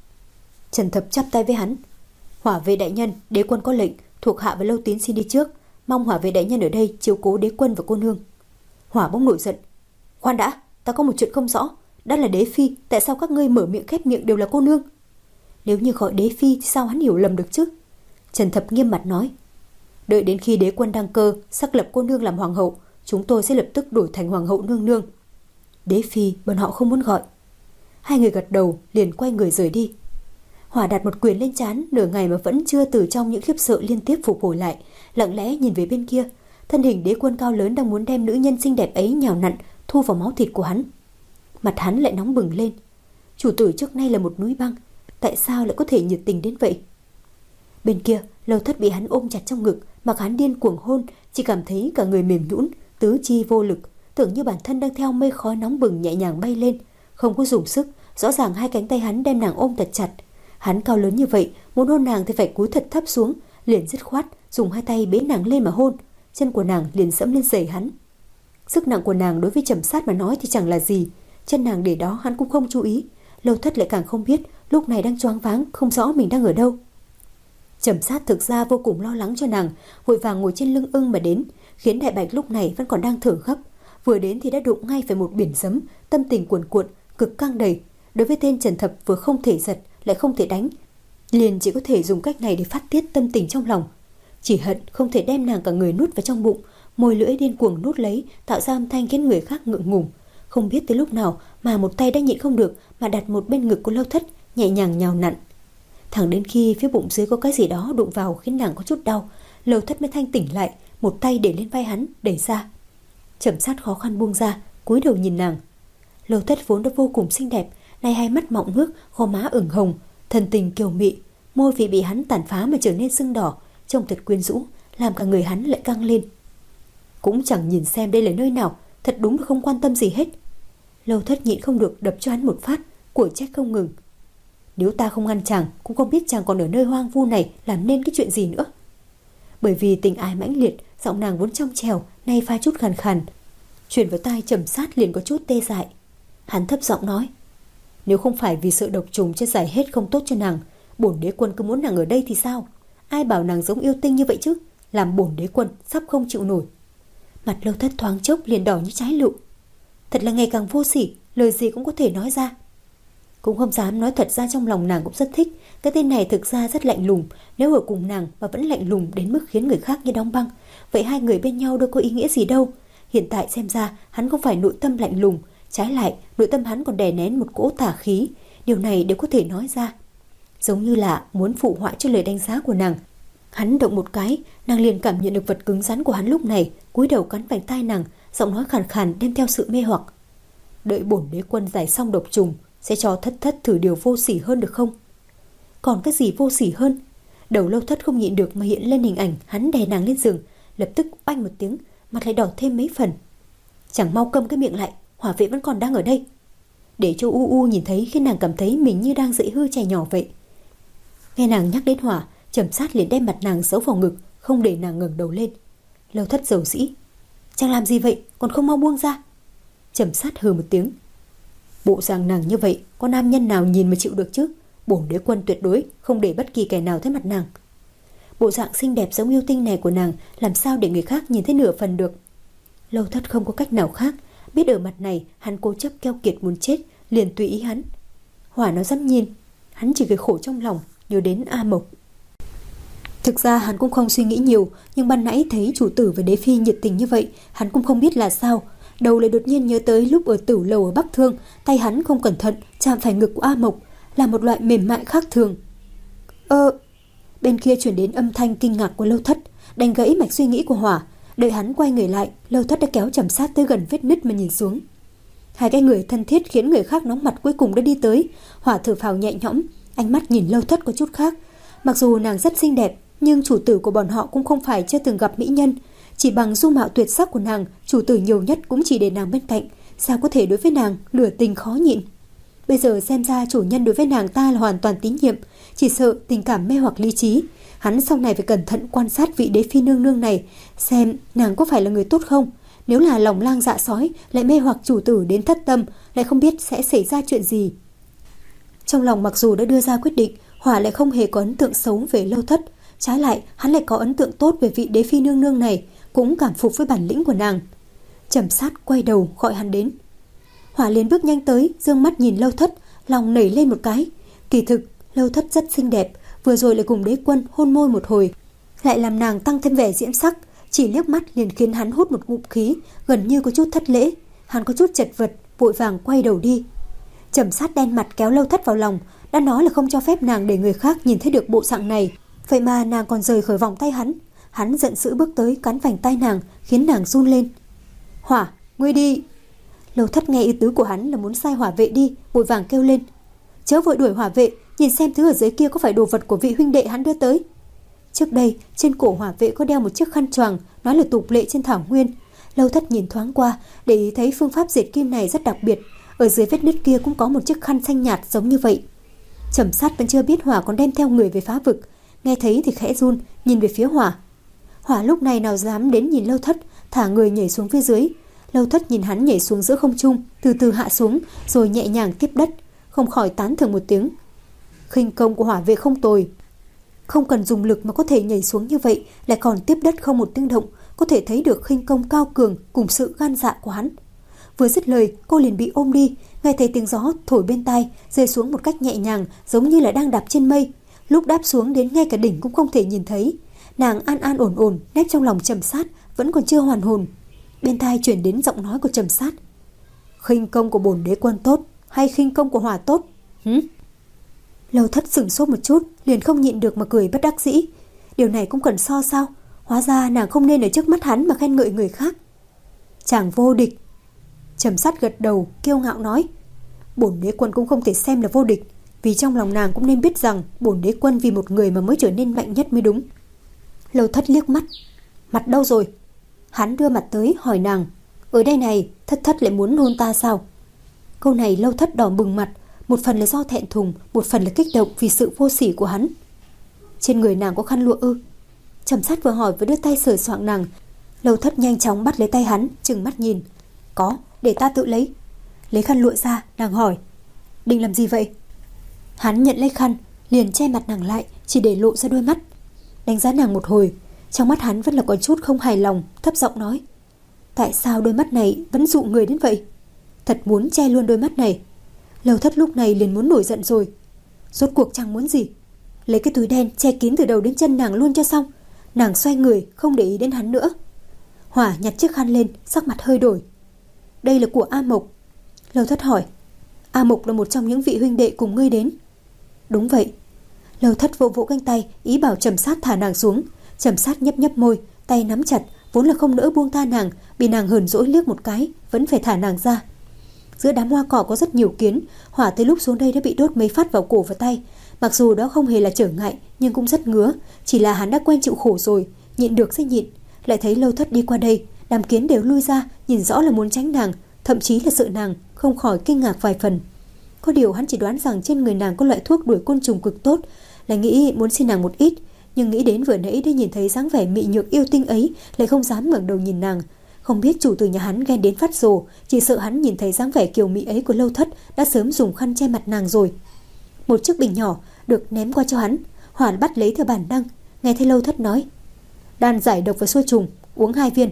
[SPEAKER 2] Trần Thập chắp tay với hắn. Hỏa vệ đại nhân, đế quân có lệnh, thuộc hạ và Lâu Tín xin đi trước, mong Hỏa vệ đại nhân ở đây chiếu cố đế quân và cô nương. Hỏa bỗng nổi giận. Khoan đã, ta có một chuyện không rõ. Đã là đế phi, tại sao các ngươi mở miệng khép miệng đều là cô nương? Nếu như gọi đế phi thì sao hắn hiểu lầm được chứ? Trần Thập nghiêm mặt nói. Đợi đến khi đế quân đăng cơ, xác lập cô nương làm hoàng hậu, chúng tôi sẽ lập tức đổi thành hoàng hậu nương nương. Đế phi bọn họ không muốn gọi. Hai người gật đầu liền quay người rời đi. Hỏa đặt một quyền lên trán, nửa ngày mà vẫn chưa từ trong những khiếp sợ liên tiếp phục hồi lại, lặng lẽ nhìn về bên kia. Thân hình đế quân cao lớn đang muốn đem nữ nhân xinh đẹp ấy nhào nặn thu vào máu thịt của hắn. Mặt hắn lại nóng bừng lên. Chủ tử trước nay là một núi băng, tại sao lại có thể nhiệt tình đến vậy? Bên kia, Lâu Thất bị hắn ôm chặt trong ngực, mặc hắn điên cuồng hôn, chỉ cảm thấy cả người mềm nhũn, tứ chi vô lực, tưởng như bản thân đang theo mây khói nóng bừng nhẹ nhàng bay lên, không có dùng sức. Rõ ràng hai cánh tay hắn đem nàng ôm thật chặt. Hắn cao lớn như vậy, muốn hôn nàng thì phải cúi thật thấp xuống, liền dứt khoát dùng hai tay bế nàng lên mà hôn. Chân của nàng liền dẫm lên giày hắn. Sức nặng của nàng đối với Trầm Sát mà nói thì chẳng là gì, chân nàng để đó hắn cũng không chú ý. Lâu Thất lại càng không biết lúc này đang choáng váng, không rõ mình đang ở đâu. Trầm Sát thực ra vô cùng lo lắng cho nàng, vội vàng ngồi trên lưng ưng mà đến, khiến Đại Bạch lúc này vẫn còn đang thở gấp. Vừa đến thì đã đụng ngay phải một biển giấm, tâm tình cuồn cuộn, cực căng đầy. Đối với tên Trần Thập vừa không thể giật lại không thể đánh, liền chỉ có thể dùng cách này để phát tiết tâm tình trong lòng. Chỉ hận không thể đem nàng cả người nuốt vào trong bụng, môi lưỡi điên cuồng nuốt lấy, tạo ra âm thanh khiến người khác ngượng ngùng. Không biết tới lúc nào mà một tay đã nhịn không được mà đặt một bên ngực của Lâu Thất, nhẹ nhàng nhào nặn. Thẳng đến khi phía bụng dưới có cái gì đó đụng vào khiến nàng có chút đau, Lâu Thất mới thanh tỉnh lại, một tay để lên vai hắn đẩy ra. Trầm Sát khó khăn buông ra, cúi đầu nhìn nàng. Lâu Thất vốn đã vô cùng xinh đẹp, nay hai mắt mọng nước, gò má ửng hồng, thần tình kiều mị, môi vì bị hắn tàn phá mà trở nên sưng đỏ, trông thật quyến rũ, làm cả người hắn lại căng lên. Cũng chẳng nhìn xem đây là nơi nào, thật đúng là không quan tâm gì hết. Lâu Thất nhịn không được đập cho hắn một phát, của trách không ngừng. Nếu ta không ngăn chàng, cũng không biết chàng còn ở nơi hoang vu này làm nên cái chuyện gì nữa. Bởi vì tình ái mãnh liệt, giọng nàng vốn trong trèo, nay pha chút khàn khàn, truyền vào tai Trầm Sát liền có chút tê dại. Hắn thấp giọng nói: nếu không phải vì sợ độc trùng chết giải hết không tốt cho nàng, bổn đế quân cứ muốn nàng ở đây thì sao? Ai bảo nàng giống yêu tinh như vậy chứ? Làm bổn đế quân sắp không chịu nổi. Mặt Lâu Thất thoáng chốc liền đỏ như trái lựu. Thật là ngày càng vô sỉ, lời gì cũng có thể nói ra. Cũng không dám nói thật ra trong lòng nàng cũng rất thích. Cái tên này thực ra rất lạnh lùng, nếu ở cùng nàng mà vẫn lạnh lùng đến mức khiến người khác như đóng băng, vậy hai người bên nhau đâu có ý nghĩa gì đâu. Hiện tại xem ra hắn không phải nội tâm lạnh lùng, trái lại nội tâm hắn còn đè nén một cỗ tà khí. Điều này đều có thể nói ra, giống như là muốn phụ họa cho lời đánh giá của nàng. Hắn động một cái, nàng liền cảm nhận được vật cứng rắn của hắn lúc này, cúi đầu cắn vành tai nàng, giọng nói khàn khàn đem theo sự mê hoặc. Đợi bổn đế quân giải xong độc trùng, sẽ cho Thất Thất thử điều vô sỉ hơn được không? Còn cái gì vô sỉ hơn? Đầu Lâu Thất không nhịn được mà hiện lên hình ảnh hắn đè nàng lên giường, lập tức oanh một tiếng, mặt lại đỏ thêm mấy phần. Chẳng mau câm cái miệng lại, hỏa vệ vẫn còn đang ở đây. Để cho U U nhìn thấy khiến nàng cảm thấy mình như đang dạy hư trẻ nhỏ vậy. Nghe nàng nhắc đến hỏa, Trầm Sát liền đem mặt nàng giấu vào ngực, không để nàng ngẩng đầu lên. Lâu Thất dầu dĩ: chàng làm gì vậy, còn không mau buông ra. Trầm Sát hừ một tiếng: bộ dạng nàng như vậy, có nam nhân nào nhìn mà chịu được chứ? Bổn đế quân tuyệt đối không để bất kỳ kẻ nào thấy mặt nàng. Bộ dạng xinh đẹp giống yêu tinh này của nàng, làm sao để người khác nhìn thấy nửa phần được? Lâu Thất không có cách nào khác, biết ở mặt này hắn cố chấp keo kiệt muốn chết, liền tùy ý hắn. Hỏa nó dám nhìn, hắn chỉ cười khổ trong lòng, nhớ đến A Mộc. Thực ra hắn cũng không suy nghĩ nhiều, nhưng ban nãy thấy chủ tử và đế phi nhiệt tình như vậy, hắn cũng không biết là sao. Đầu lại đột nhiên nhớ tới lúc ở Tử Lầu ở Bắc Thương, tay hắn không cẩn thận chạm phải ngực của A Mộc, là một loại mềm mại khác thường. Ơ, bên kia chuyển đến âm thanh kinh ngạc của Lâu Thất, đánh gãy mạch suy nghĩ của Hỏa. Đợi hắn quay người lại, Lâu Thất đã kéo Trầm Sát tới gần vết nứt mà nhìn xuống. Hai cái người thân thiết khiến người khác nóng mặt cuối cùng đã đi tới. Hỏa thở phào nhẹ nhõm, ánh mắt nhìn Lâu Thất có chút khác. Mặc dù nàng rất xinh đẹp, nhưng chủ tử của bọn họ cũng không phải chưa từng gặp mỹ nhân. Chỉ bằng dung mạo tuyệt sắc của nàng, chủ tử nhiều nhất cũng chỉ để nàng bên cạnh, sao có thể đối với nàng lửa tình khó nhịn. Bây giờ xem ra chủ nhân đối với nàng ta là hoàn toàn tín nhiệm, chỉ sợ tình cảm mê hoặc lý trí. Hắn sau này phải cẩn thận quan sát vị đế phi nương nương này, xem nàng có phải là người tốt không. Nếu là lòng lang dạ sói, lại mê hoặc chủ tử đến thất tâm, lại không biết sẽ xảy ra chuyện gì. Trong lòng mặc dù đã đưa ra quyết định, Hỏa lại không hề có ấn tượng xấu về Lâu Thất. Trái lại, hắn lại có ấn tượng tốt về vị đế phi nương nương này, cũng cảm phục với bản lĩnh của nàng. Trầm Sát quay đầu gọi hắn đến. Hỏa liền bước nhanh tới, dương mắt nhìn Lâu Thất, lòng nảy lên một cái. Kỳ thực, Lâu Thất rất xinh đẹp, vừa rồi lại cùng đế quân hôn môi một hồi, lại làm nàng tăng thêm vẻ diễm sắc. Chỉ liếc mắt liền khiến hắn hút một ngụm khí, gần như có chút thất lễ. Hắn có chút chật vật, vội vàng quay đầu đi. Trầm Sát đen mặt kéo Lâu Thất vào lòng, đã nói là không cho phép nàng để người khác nhìn thấy được bộ dạng này, vậy mà nàng còn rời khỏi vòng tay hắn. Hắn giận dữ bước tới cắn vành tay nàng, khiến nàng run lên. Hỏa, ngươi đi. Lâu Thất nghe ý tứ của hắn là muốn sai Hỏa vệ đi, vội vàng kêu lên. Chớ vội đuổi Hỏa Vệ, nhìn xem thứ ở dưới kia có phải đồ vật của vị huynh đệ hắn đưa tới. Trước đây trên cổ Hỏa Vệ có đeo một chiếc khăn choàng, nói là tục lệ trên thảo nguyên. Lâu Thất nhìn thoáng qua, để ý thấy phương pháp dệt kim này rất đặc biệt. Ở dưới vết nứt kia cũng có một chiếc khăn xanh nhạt giống như vậy. Trầm Sát vẫn chưa biết Hỏa còn đem theo người về phá vực, nghe thấy thì khẽ run, nhìn về phía Hỏa. Hỏa lúc này nào dám đến nhìn Lâu Thất, thả người nhảy xuống phía dưới. Lâu Thất nhìn hắn nhảy xuống giữa không trung, từ từ hạ xuống, rồi nhẹ nhàng tiếp đất, không khỏi tán thưởng một tiếng. Khinh công của Hỏa Vệ không tồi, không cần dùng lực mà có thể nhảy xuống như vậy, lại còn tiếp đất không một tiếng động, có thể thấy được khinh công cao cường cùng sự gan dạ của hắn. Vừa dứt lời, cô liền bị ôm đi, nghe thấy tiếng gió thổi bên tai, rơi xuống một cách nhẹ nhàng, giống như là đang đạp trên mây. Lúc đáp xuống đến ngay cả đỉnh cũng không thể nhìn thấy. Nàng an an ổn ổn, nép trong lòng Trầm Sát vẫn còn chưa hoàn hồn. Bên tai truyền đến giọng nói của Trầm Sát. Khinh công của bổn đế quân tốt hay khinh công của Hỏa tốt? Hử? Lâu Thất sửng sốt một chút, liền không nhịn được mà cười bất đắc dĩ. Điều này cũng cần so sao? Hóa ra nàng không nên ở trước mắt hắn mà khen ngợi người khác. Chàng vô địch. Trầm Sát gật đầu, kiêu ngạo nói. Bổn đế quân cũng không thể xem là vô địch, vì trong lòng nàng cũng nên biết rằng bổn đế quân vì một người mà mới trở nên mạnh nhất mới đúng. Lâu Thất liếc mắt. Mặt đâu rồi? Hắn đưa mặt tới hỏi nàng. Ở đây này, Thất Thất lại muốn hôn ta sao? Câu này Lâu Thất đỏ bừng mặt, một phần là do thẹn thùng, một phần là kích động vì sự vô sỉ của hắn. Trên người nàng có khăn lụa ư? Trầm Sát vừa hỏi vừa đưa tay sờ soạng nàng. Lâu Thất nhanh chóng bắt lấy tay hắn, trừng mắt nhìn. Có, để ta tự lấy. Lấy khăn lụa ra, nàng hỏi. Định làm gì vậy? Hắn nhận lấy khăn, liền che mặt nàng lại, chỉ để lộ ra đôi mắt. Đánh giá nàng một hồi, trong mắt hắn vẫn là có chút không hài lòng, thấp giọng nói. Tại sao đôi mắt này vẫn dụ người đến vậy? Thật muốn che luôn đôi mắt này. Lâu Thất lúc này liền muốn nổi giận rồi. Rốt cuộc chàng muốn gì? Lấy cái túi đen che kín từ đầu đến chân nàng luôn cho xong. Nàng xoay người, không để ý đến hắn nữa. Hỏa nhặt chiếc khăn lên, sắc mặt hơi đổi. Đây là của A Mộc. Lâu Thất hỏi. A Mộc là một trong những vị huynh đệ cùng ngươi đến. Đúng vậy. Lâu Thất vỗ vỗ cánh tay, ý bảo Trầm Sát thả nàng xuống. Trầm Sát nhấp nhấp môi, tay nắm chặt, vốn là không nỡ buông tha nàng, bị nàng hờn dỗi liếc một cái, vẫn phải thả nàng ra. Giữa đám hoa cỏ có rất nhiều kiến, Hỏa tới lúc xuống đây đã bị đốt mấy phát vào cổ và tay. Mặc dù đó không hề là trở ngại, nhưng cũng rất ngứa. Chỉ là hắn đã quen chịu khổ rồi, nhịn được sẽ nhịn. Lại thấy Lâu Thất đi qua đây, đám kiến đều lui ra, nhìn rõ là muốn tránh nàng, thậm chí là sợ nàng, không khỏi kinh ngạc vài phần. Có điều hắn chỉ đoán rằng trên người nàng có loại thuốc đuổi côn trùng cực tốt, là nghĩ muốn xin nàng một ít, nhưng nghĩ đến vừa nãy đã nhìn thấy dáng vẻ mị nhược yêu tinh ấy, lại không dám ngẩng đầu nhìn nàng. Không biết chủ tử nhà hắn ghen đến phát rồ, chỉ sợ hắn nhìn thấy dáng vẻ kiều mị ấy của Lâu Thất đã sớm dùng khăn che mặt nàng rồi. Một chiếc bình nhỏ được ném qua cho hắn, Hỏa bắt lấy theo bản năng, nghe thấy Lâu Thất nói. Đan giải độc và xôi trùng, uống hai viên.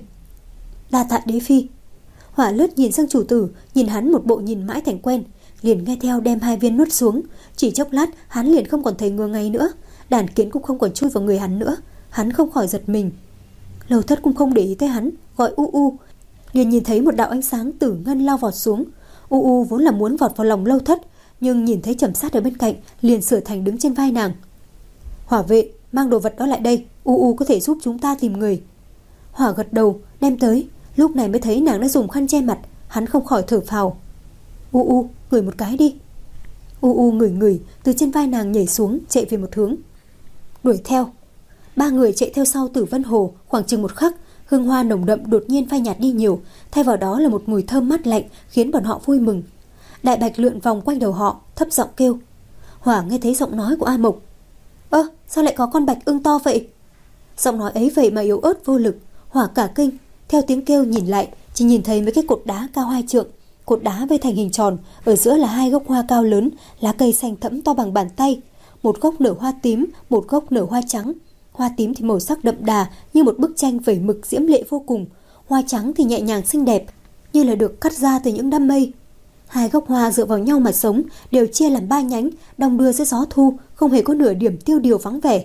[SPEAKER 2] Đa tạ đế phi. Hỏa lướt nhìn sang chủ tử, nhìn hắn một bộ nhìn mãi thành quen, liền nghe theo đem hai viên nuốt xuống. Chỉ chốc lát hắn liền không còn thấy ngứa ngáy nữa, đàn kiến cũng không còn chui vào người hắn nữa. Hắn không khỏi giật mình. Lâu Thất cũng không để ý tới hắn, gọi u u, liền nhìn thấy một đạo ánh sáng tử ngân lao vọt xuống. U u vốn là muốn vọt vào lòng Lâu Thất, nhưng nhìn thấy Trầm Sát ở bên cạnh, liền sửa thành đứng trên vai nàng. Hỏa vệ, mang đồ vật đó lại đây, u u có thể giúp chúng ta tìm người. Hỏa gật đầu, đem tới. Lúc này mới thấy nàng đã dùng khăn che mặt, hắn không khỏi thở phào. U u, ngửi một cái đi. U u ngửi ngửi, từ trên vai nàng nhảy xuống, chạy về một hướng. Đuổi theo. Ba người chạy theo sau Tử Vân Hồ, khoảng chừng một khắc, hương hoa nồng đậm đột nhiên phai nhạt đi nhiều, thay vào đó là một mùi thơm mát lạnh, khiến bọn họ vui mừng. Đại bạch lượn vòng quanh đầu họ, thấp giọng kêu. Hỏa nghe thấy giọng nói của A Mộc. Ơ, sao lại có con bạch ưng to vậy? Giọng nói ấy vậy mà yếu ớt vô lực. Hỏa cả kinh, theo tiếng kêu nhìn lại, chỉ nhìn thấy mấy cái cột đá cao hai trượng. Cột đá vây thành hình tròn, ở giữa là hai gốc hoa cao lớn, lá cây xanh thẫm to bằng bàn tay. Một gốc nở hoa tím, một gốc nở hoa trắng. Hoa tím thì màu sắc đậm đà như một bức tranh vẩy mực diễm lệ vô cùng. Hoa trắng thì nhẹ nhàng xinh đẹp, như là được cắt ra từ những đám mây. Hai gốc hoa dựa vào nhau mà sống, đều chia làm ba nhánh, đong đưa giữa gió thu, không hề có nửa điểm tiêu điều vắng vẻ.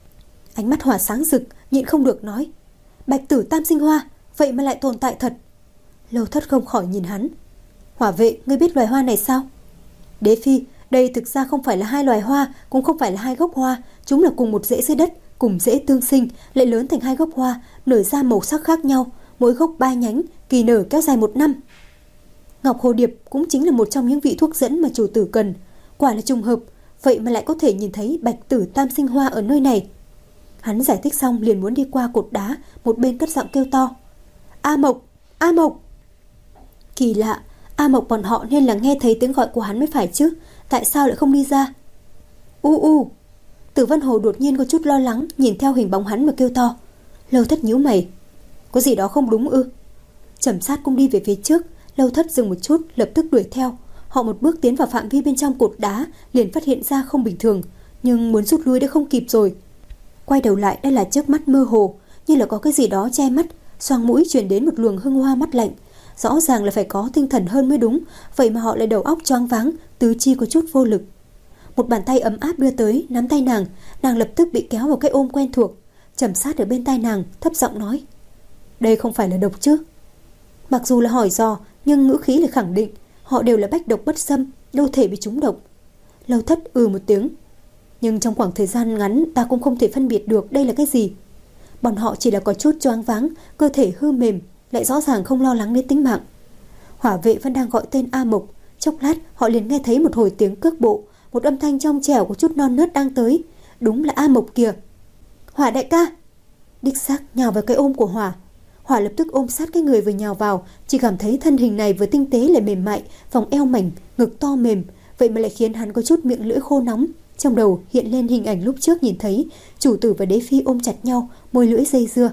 [SPEAKER 2] Ánh mắt Hỏa sáng rực, nhịn không được nói. Bạch tử tam sinh hoa, vậy mà lại tồn tại thật. Lâu Thất không khỏi nhìn hắn. Hỏa vệ, ngươi biết loài hoa này sao? Đế phi, đây thực ra không phải là hai loài hoa, cũng không phải là hai gốc hoa, chúng là cùng một rễ dưới đất, cùng rễ tương sinh, lại lớn thành hai gốc hoa, nở ra màu sắc khác nhau, mỗi gốc ba nhánh, kỳ nở kéo dài một năm. Ngọc Hồ Điệp cũng chính là một trong những vị thuốc dẫn mà chủ tử cần. Quả là trùng hợp, vậy mà lại có thể nhìn thấy bạch tử tam sinh hoa ở nơi này. Hắn giải thích xong liền muốn đi qua cột đá, một bên cất giọng kêu to: A Mộc, A Mộc. Kỳ lạ, A Mộc bọn họ nên là nghe thấy tiếng gọi của hắn mới phải chứ, tại sao lại không đi ra? U u. Tử Văn Hồ đột nhiên có chút lo lắng, nhìn theo hình bóng hắn mà kêu to. Lâu Thất nhíu mày. Có gì đó không đúng ư? Trầm Sát cũng đi về phía trước. Lâu Thất dừng một chút, lập tức đuổi theo. Họ một bước tiến vào phạm vi bên trong cột đá, liền phát hiện ra không bình thường, nhưng muốn rút lui đã không kịp rồi. Quay đầu lại đã là trước mắt mơ hồ, như là có cái gì đó che mắt, xoang mũi truyền đến một luồng hương hoa mát lạnh. Rõ ràng là phải có tinh thần hơn mới đúng, vậy mà họ lại đầu óc choáng váng, tứ chi có chút vô lực. Một bàn tay ấm áp đưa tới, nắm tay nàng, nàng lập tức bị kéo vào cái ôm quen thuộc. Trầm Sát ở bên tai nàng, thấp giọng nói: Đây không phải là độc chứ? Mặc dù là hỏi dò, nhưng ngữ khí là khẳng định, họ đều là bách độc bất xâm, đâu thể bị trúng độc. Lâu Thất ừ một tiếng. Nhưng trong khoảng thời gian ngắn ta cũng không thể phân biệt được đây là cái gì. Bọn họ chỉ là có chút choáng váng, cơ thể hư mềm, lại rõ ràng không lo lắng đến tính mạng. Hỏa vệ vẫn đang gọi tên A Mộc. Chốc lát họ liền nghe thấy một hồi tiếng cước bộ, một âm thanh trong trẻo có chút non nớt đang tới. Đúng là A Mộc kìa. Hỏa đại ca. Đích xác nhào vào cái ôm của Hỏa. Hỏa lập tức ôm sát cái người vừa nhào vào, chỉ cảm thấy thân hình này vừa tinh tế lại mềm mại, vòng eo mảnh, ngực to mềm, vậy mà lại khiến hắn có chút miệng lưỡi khô nóng. Trong đầu hiện lên hình ảnh lúc trước nhìn thấy chủ tử và đế phi ôm chặt nhau, môi lưỡi dây dưa.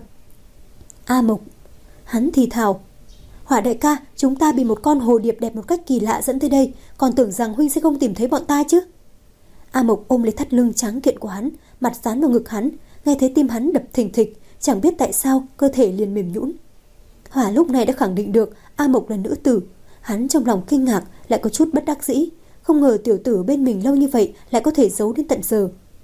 [SPEAKER 2] A Mộc. Hắn thì thào: Hỏa đại ca, chúng ta bị một con hồ điệp đẹp một cách kỳ lạ dẫn tới đây, còn tưởng rằng huynh sẽ không tìm thấy bọn ta chứ. A Mộc ôm lấy thắt lưng trắng kiện của hắn, mặt dán vào ngực hắn, nghe thấy tim hắn đập thình thịch, chẳng biết tại sao cơ thể liền mềm nhũn. Hỏa lúc này đã khẳng định được A Mộc là nữ tử. Hắn trong lòng kinh ngạc, lại có chút bất đắc dĩ, không ngờ tiểu tử bên mình lâu như vậy lại có thể giấu đến tận giờ.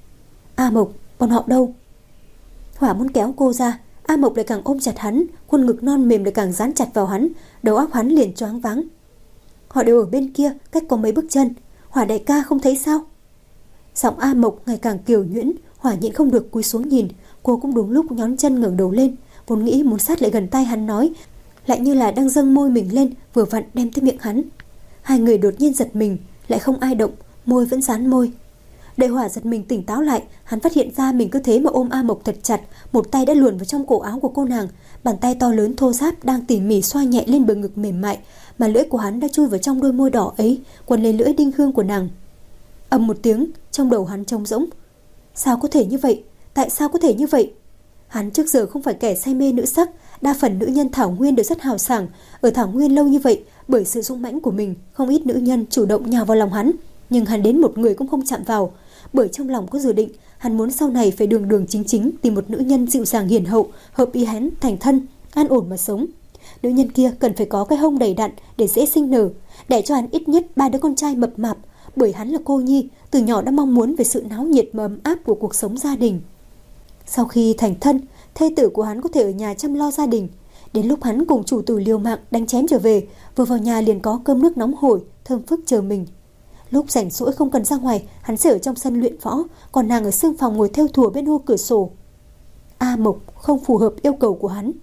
[SPEAKER 2] A Mộc, bọn họ đâu? Hỏa muốn kéo cô ra, A Mộc lại càng ôm chặt hắn, khuôn ngực non mềm lại càng dán chặt vào hắn, đầu óc hắn liền choáng váng. Họ đều ở bên kia, cách có mấy bước chân. Hỏa đại ca không thấy sao? Giọng A Mộc ngày càng kiều nhuyễn. Hỏa nhịn không được cúi xuống nhìn. Cô cũng đúng lúc nhón chân ngẩng đầu lên, vốn nghĩ muốn sát lại gần tai hắn nói, lại như là đang dâng môi mình lên, vừa vặn đem tới miệng hắn. Hai người đột nhiên giật mình, lại không ai động, môi vẫn dán môi. Đợi Hỏa giật mình tỉnh táo lại, hắn phát hiện ra mình cứ thế mà ôm A Mộc thật chặt, một tay đã luồn vào trong cổ áo của cô nàng, bàn tay to lớn thô ráp đang tỉ mỉ xoa nhẹ lên bờ ngực mềm mại, mà lưỡi của hắn đã chui vào trong đôi môi đỏ ấy, quấn lấy lưỡi đinh hương của nàng. Ầm một tiếng, trong đầu hắn trống rỗng. Sao có thể như vậy? Tại sao có thể như vậy? Hắn trước giờ không phải kẻ say mê nữ sắc, đa phần nữ nhân Thảo Nguyên đều rất hào sảng. Ở Thảo Nguyên lâu như vậy, bởi sự dũng mãnh của mình, không ít nữ nhân chủ động nhào vào lòng hắn, nhưng hắn đến một người cũng không chạm vào. Bởi trong lòng có dự định, hắn muốn sau này phải đường đường chính chính tìm một nữ nhân dịu dàng hiền hậu, hợp ý hắn, thành thân, an ổn mà sống. Nữ nhân kia cần phải có cái hông đầy đặn để dễ sinh nở, để cho hắn ít nhất ba đứa con trai mập mạp. Bởi hắn là cô nhi, từ nhỏ đã mong muốn về sự náo nhiệt và ấm áp của cuộc sống gia đình. Sau khi thành thân, thê tử của hắn có thể ở nhà chăm lo gia đình. Đến lúc hắn cùng chủ tử liều mạng đánh chém trở về, vừa vào nhà liền có cơm nước nóng hổi, thơm phức chờ mình. Lúc rảnh rỗi không cần ra ngoài, hắn sẽ ở trong sân luyện võ, còn nàng ở sương phòng ngồi thêu thùa bên ô cửa sổ. A Mộc không phù hợp yêu cầu của hắn.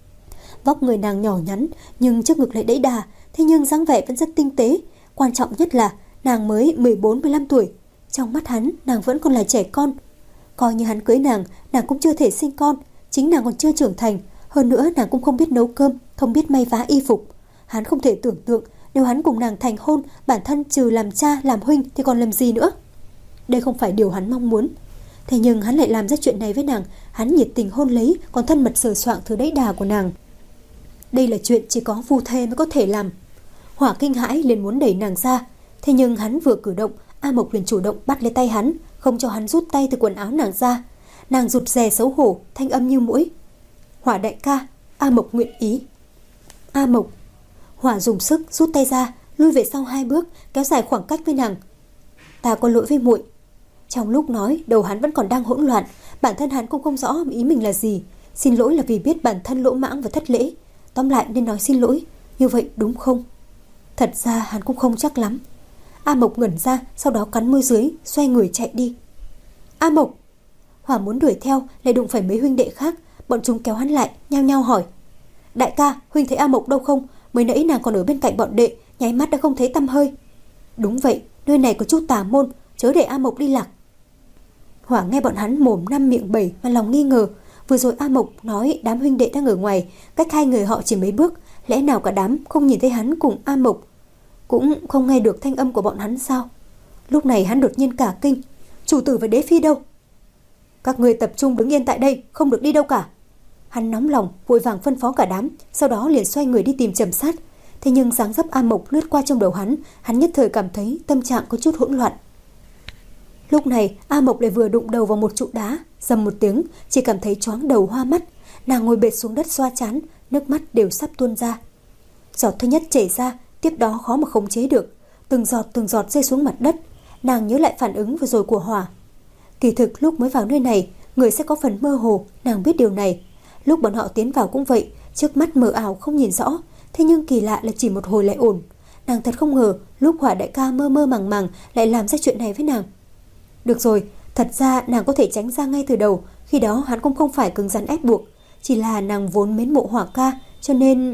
[SPEAKER 2] Vóc người nàng nhỏ nhắn, nhưng trước ngực lại đẫy đà, thế nhưng dáng vẻ vẫn rất tinh tế. Quan trọng nhất là nàng mới mười bốn mười lăm tuổi. Trong mắt hắn, nàng vẫn còn là trẻ con. Coi như hắn cưới nàng, nàng cũng chưa thể sinh con. Chính nàng còn chưa trưởng thành. Hơn nữa nàng cũng không biết nấu cơm, không biết may vá y phục. Hắn không thể tưởng tượng, nếu hắn cùng nàng thành hôn, bản thân trừ làm cha, làm huynh thì còn làm gì nữa. Đây không phải điều hắn mong muốn. Thế nhưng hắn lại làm ra chuyện này với nàng. Hắn nhiệt tình hôn lấy, còn thân mật sờ soạng thứ đẫy đà của nàng. Đây là chuyện chỉ có phu thê mới có thể làm. Hỏa kinh hãi liền muốn đẩy nàng ra. Thế nhưng hắn vừa cử động, A Mộc liền chủ động bắt lấy tay hắn, không cho hắn rút tay từ quần áo nàng ra. Nàng rụt rè xấu hổ, thanh âm như mũi. Hỏa đại ca, A Mộc nguyện ý. A Mộc. Hỏa dùng sức rút tay ra, lui về sau hai bước, kéo dài khoảng cách với nàng. Ta có lỗi với muội. Trong lúc nói, đầu hắn vẫn còn đang hỗn loạn, bản thân hắn cũng không rõ ý mình là gì. Xin lỗi là vì biết bản thân lỗ mãng và thất lễ. Tóm lại nên nói xin lỗi, như vậy đúng không? Thật ra hắn cũng không chắc lắm. A Mộc ngẩn ra, sau đó cắn môi dưới, xoay người chạy đi. A Mộc. Hỏa muốn đuổi theo, lại đụng phải mấy huynh đệ khác. Bọn chúng kéo hắn lại, nhao nhao hỏi. Đại ca, huynh thấy A Mộc đâu không? Mới nãy nàng còn ở bên cạnh bọn đệ, nháy mắt đã không thấy tăm hơi. Đúng vậy, nơi này có chút tà môn, chớ để A Mộc đi lạc. Hỏa nghe bọn hắn mồm năm miệng bảy mà lòng nghi ngờ. Vừa rồi A Mộc nói đám huynh đệ đang ở ngoài, cách hai người họ chỉ mấy bước, lẽ nào cả đám không nhìn thấy hắn cùng A Mộc, cũng không nghe được thanh âm của bọn hắn sao? Lúc này hắn đột nhiên cả kinh. Chủ tử và Đế Phi đâu? Các người tập trung đứng yên tại đây, không được đi đâu cả. Hắn nóng lòng, vội vàng phân phó cả đám, sau đó liền xoay người đi tìm Trầm Sát. Thế nhưng dáng dấp A Mộc lướt qua trong đầu hắn, hắn nhất thời cảm thấy tâm trạng có chút hỗn loạn. Lúc này A Mộc lại vừa đụng đầu vào một trụ đá, rầm một tiếng, chỉ cảm thấy choáng đầu hoa mắt. Nàng ngồi bệt xuống đất xoa trán, nước mắt đều sắp tuôn ra. Giọt thứ nhất chảy ra, tiếp đó khó mà khống chế được, từng giọt từng giọt rơi xuống mặt đất. Nàng nhớ lại phản ứng vừa rồi của Hỏa. Kỳ thực lúc mới vào nơi này, người sẽ có phần mơ hồ, nàng biết điều này. Lúc bọn họ tiến vào cũng vậy, trước mắt mờ ảo không nhìn rõ, thế nhưng kỳ lạ là chỉ một hồi lại ổn. Nàng thật không ngờ lúc Hỏa đại ca mơ mơ màng màng lại làm ra chuyện này với nàng. Được rồi, thật ra nàng có thể tránh ra ngay từ đầu, khi đó hắn cũng không phải cứng rắn ép buộc, chỉ là nàng vốn mến mộ Hỏa ca, cho nên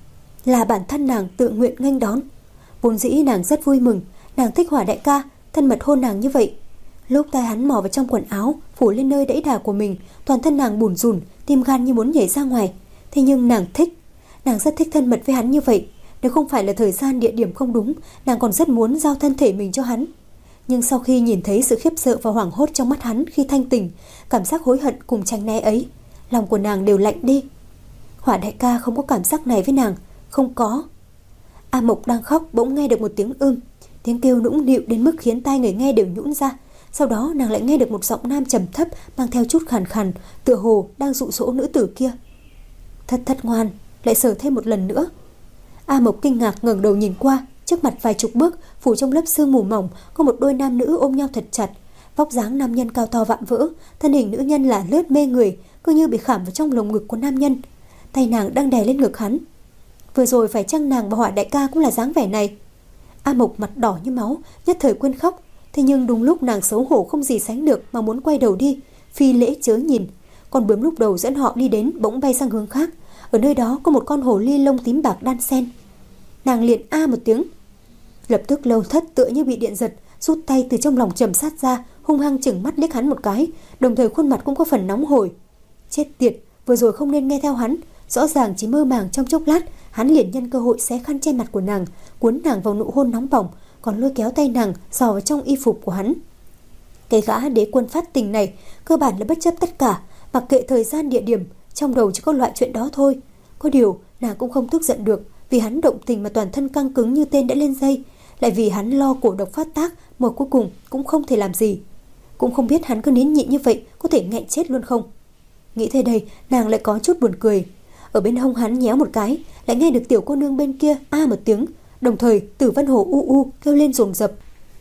[SPEAKER 2] là bản thân nàng tự nguyện nghênh đón. Vốn dĩ nàng rất vui mừng, nàng thích Hỏa đại ca, thân mật hôn nàng như vậy. Lúc tay hắn mò vào trong quần áo, phủ lên nơi đẫy đà của mình, toàn thân nàng bủn rủn, tim gan như muốn nhảy ra ngoài. Thế nhưng nàng thích, nàng rất thích thân mật với hắn như vậy. Nếu không phải là thời gian địa điểm không đúng, nàng còn rất muốn giao thân thể mình cho hắn. Nhưng sau khi nhìn thấy sự khiếp sợ và hoảng hốt trong mắt hắn khi thanh tỉnh, cảm giác hối hận cùng tránh né ấy, lòng của nàng đều lạnh đi. Hỏa đại ca không có cảm giác này với nàng, không có. A Mộc đang khóc bỗng nghe được một tiếng ưm, tiếng kêu nũng nịu đến mức khiến tai người nghe đều nhũn ra. Sau đó nàng lại nghe được một giọng nam trầm thấp mang theo chút khàn khàn, tựa hồ đang dụ dỗ nữ tử kia. Thất thất ngoan, lại sờ thêm một lần nữa. A Mộc kinh ngạc ngẩng đầu nhìn qua, trước mặt vài chục bước, phủ trong lớp sương mù mỏng, có một đôi nam nữ ôm nhau thật chặt. Vóc dáng nam nhân cao to vạm vỡ, thân hình nữ nhân là lướt mê người, cứ như bị khảm vào trong lồng ngực của nam nhân. Tay nàng đang đè lên ngực hắn. Vừa rồi phải chăng nàng và Hỏa đại ca cũng là dáng vẻ này? A Mộc mặt đỏ như máu, nhất thời quên khóc. Thế nhưng đúng lúc nàng xấu hổ không gì sánh được mà muốn quay đầu đi, phi lễ chớ nhìn. Con bướm lúc đầu dẫn họ đi đến bỗng bay sang hướng khác. Ở nơi đó có một con hồ ly lông tím bạc đan sen. Nàng liền a một tiếng. Lập tức Lâu Thất tựa như bị điện giật, rút tay từ trong lòng Trầm Sát ra, hung hăng chừng mắt liếc hắn một cái, đồng thời khuôn mặt cũng có phần nóng hổi. Chết tiệt, vừa rồi không nên nghe theo hắn, rõ ràng chỉ mơ màng trong chốc lát, hắn liền nhân cơ hội xé khăn che mặt của nàng, cuốn nàng vào nụ hôn nóng bỏng, còn lôi kéo tay nàng dò vào trong y phục của hắn. Cái gã đế quân phát tình này cơ bản là bất chấp tất cả, mặc kệ thời gian địa điểm, trong đầu chỉ có loại chuyện đó thôi. Có điều nàng cũng không tức giận được, vì hắn động tình mà toàn thân căng cứng như tên đã lên dây, lại vì hắn lo cổ độc phát tác mà cuối cùng cũng không thể làm gì. Cũng không biết hắn cứ nín nhịn như vậy có thể nghẹn chết luôn không. Nghĩ thế đây, nàng lại có chút buồn cười. Ở bên hông hắn nhéo một cái, lại nghe được tiểu cô nương bên kia a một tiếng, đồng thời Tử Văn Hồ u u kêu lên dồn dập.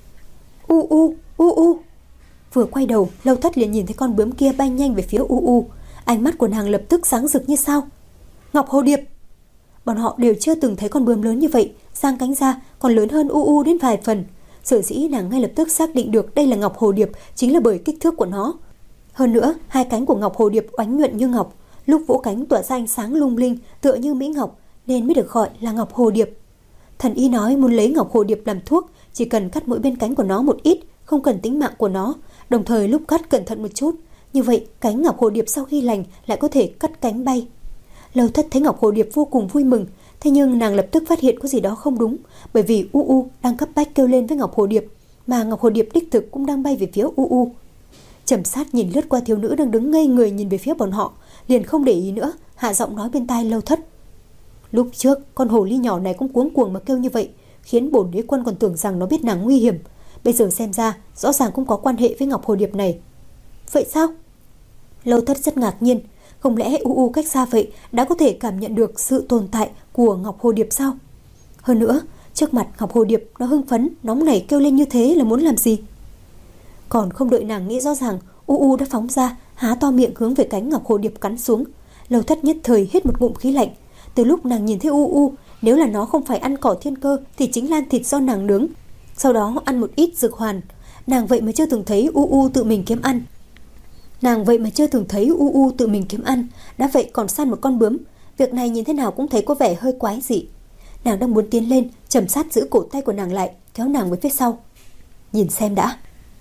[SPEAKER 2] U u u u. Vừa quay đầu, Lâu Thất liền nhìn thấy con bướm kia bay nhanh về phía u u. Ánh mắt của nàng lập tức sáng rực như sao. Ngọc Hồ Điệp. Bọn họ đều chưa từng thấy con bướm lớn như vậy, giang cánh ra còn lớn hơn u u đến vài phần. Sở dĩ nàng ngay lập tức xác định được đây là Ngọc Hồ Điệp chính là bởi kích thước của nó. Hơn nữa, hai cánh của Ngọc Hồ Điệp oánh nhuận như ngọc, lúc vỗ cánh tỏa ra ánh sáng lung linh tựa như mỹ ngọc, nên mới được gọi là Ngọc Hồ Điệp. Thần y nói muốn lấy Ngọc Hồ Điệp làm thuốc, chỉ cần cắt mỗi bên cánh của nó một ít, không cần tính mạng của nó, đồng thời lúc cắt cẩn thận một chút, như vậy cánh Ngọc Hồ Điệp sau khi lành lại có thể cắt cánh bay. Lâu Thất thấy Ngọc Hồ Điệp vô cùng vui mừng, thế nhưng nàng lập tức phát hiện có gì đó không đúng, bởi vì u u đang cấp bách kêu lên với Ngọc Hồ Điệp, mà Ngọc Hồ Điệp đích thực cũng đang bay về phía u u. Trầm Sát nhìn lướt qua thiếu nữ đang đứng ngây người nhìn về phía bọn họ, liền không để ý nữa, hạ giọng nói bên tai Lâu Thất. Lúc trước con hồ ly nhỏ này cũng cuống cuồng mà kêu như vậy, khiến bổn đế quân còn tưởng rằng nó biết nàng nguy hiểm. Bây giờ xem ra rõ ràng cũng có quan hệ với Ngọc Hồ Điệp này. Vậy sao? Lâu Thất rất ngạc nhiên, không lẽ u u cách xa vậy đã có thể cảm nhận được sự tồn tại của Ngọc Hồ Điệp sao? Hơn nữa, trước mặt Ngọc Hồ Điệp nó hưng phấn, nóng nảy kêu lên như thế là muốn làm gì? Còn không đợi nàng nghĩ rõ ràng, u u đã phóng ra, há to miệng hướng về cánh Ngọc Hồ Điệp cắn xuống. Lâu Thất nhất thời hít một ngụm khí lạnh. Từ lúc nàng nhìn thấy u u, nếu là nó không phải ăn cỏ thiên cơ thì chính là thịt do nàng nướng, sau đó ăn một ít dược hoàn. Nàng vậy mà chưa từng thấy u u tự mình kiếm ăn. Nàng vậy mà chưa từng thấy u u tự mình kiếm ăn, đã vậy còn săn một con bướm. Việc này nhìn thế nào cũng thấy có vẻ hơi quái dị. Nàng đang muốn tiến lên, Trầm Sát giữ cổ tay của nàng lại, kéo nàng về phía sau. nhìn xem đã.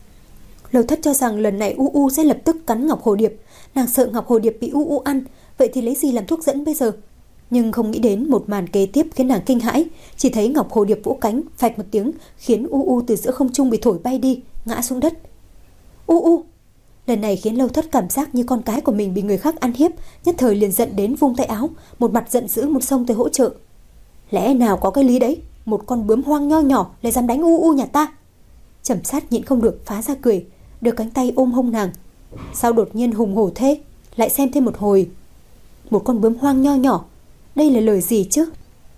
[SPEAKER 2] Lâu Thất cho rằng lần này U U sẽ lập tức cắn Ngọc Hồ Điệp. Nàng sợ Ngọc Hồ Điệp bị U U ăn, vậy thì lấy gì làm thuốc dẫn bây giờ? Nhưng không nghĩ đến một màn kế tiếp khiến nàng kinh hãi. Chỉ thấy Ngọc Hồ Điệp vỗ cánh, phạch một tiếng, khiến U U từ giữa không trung bị thổi bay đi, ngã xuống đất. U U! Lần này khiến Lâu Thất cảm giác như con cái của mình bị người khác ăn hiếp, nhất thời liền giận đến vung tay áo, một mặt giận dữ một xông tới hỗ trợ. Lẽ nào có cái lý đấy, một con bướm hoang nho nhỏ lại dám đánh U U nhà ta? Trầm Sát nhịn không được phá ra cười, đưa cánh tay ôm hông nàng. Sao đột nhiên hùng hổ thế? Lại xem thêm một hồi. Một con bướm hoang nho nhỏ, đây là lời gì chứ?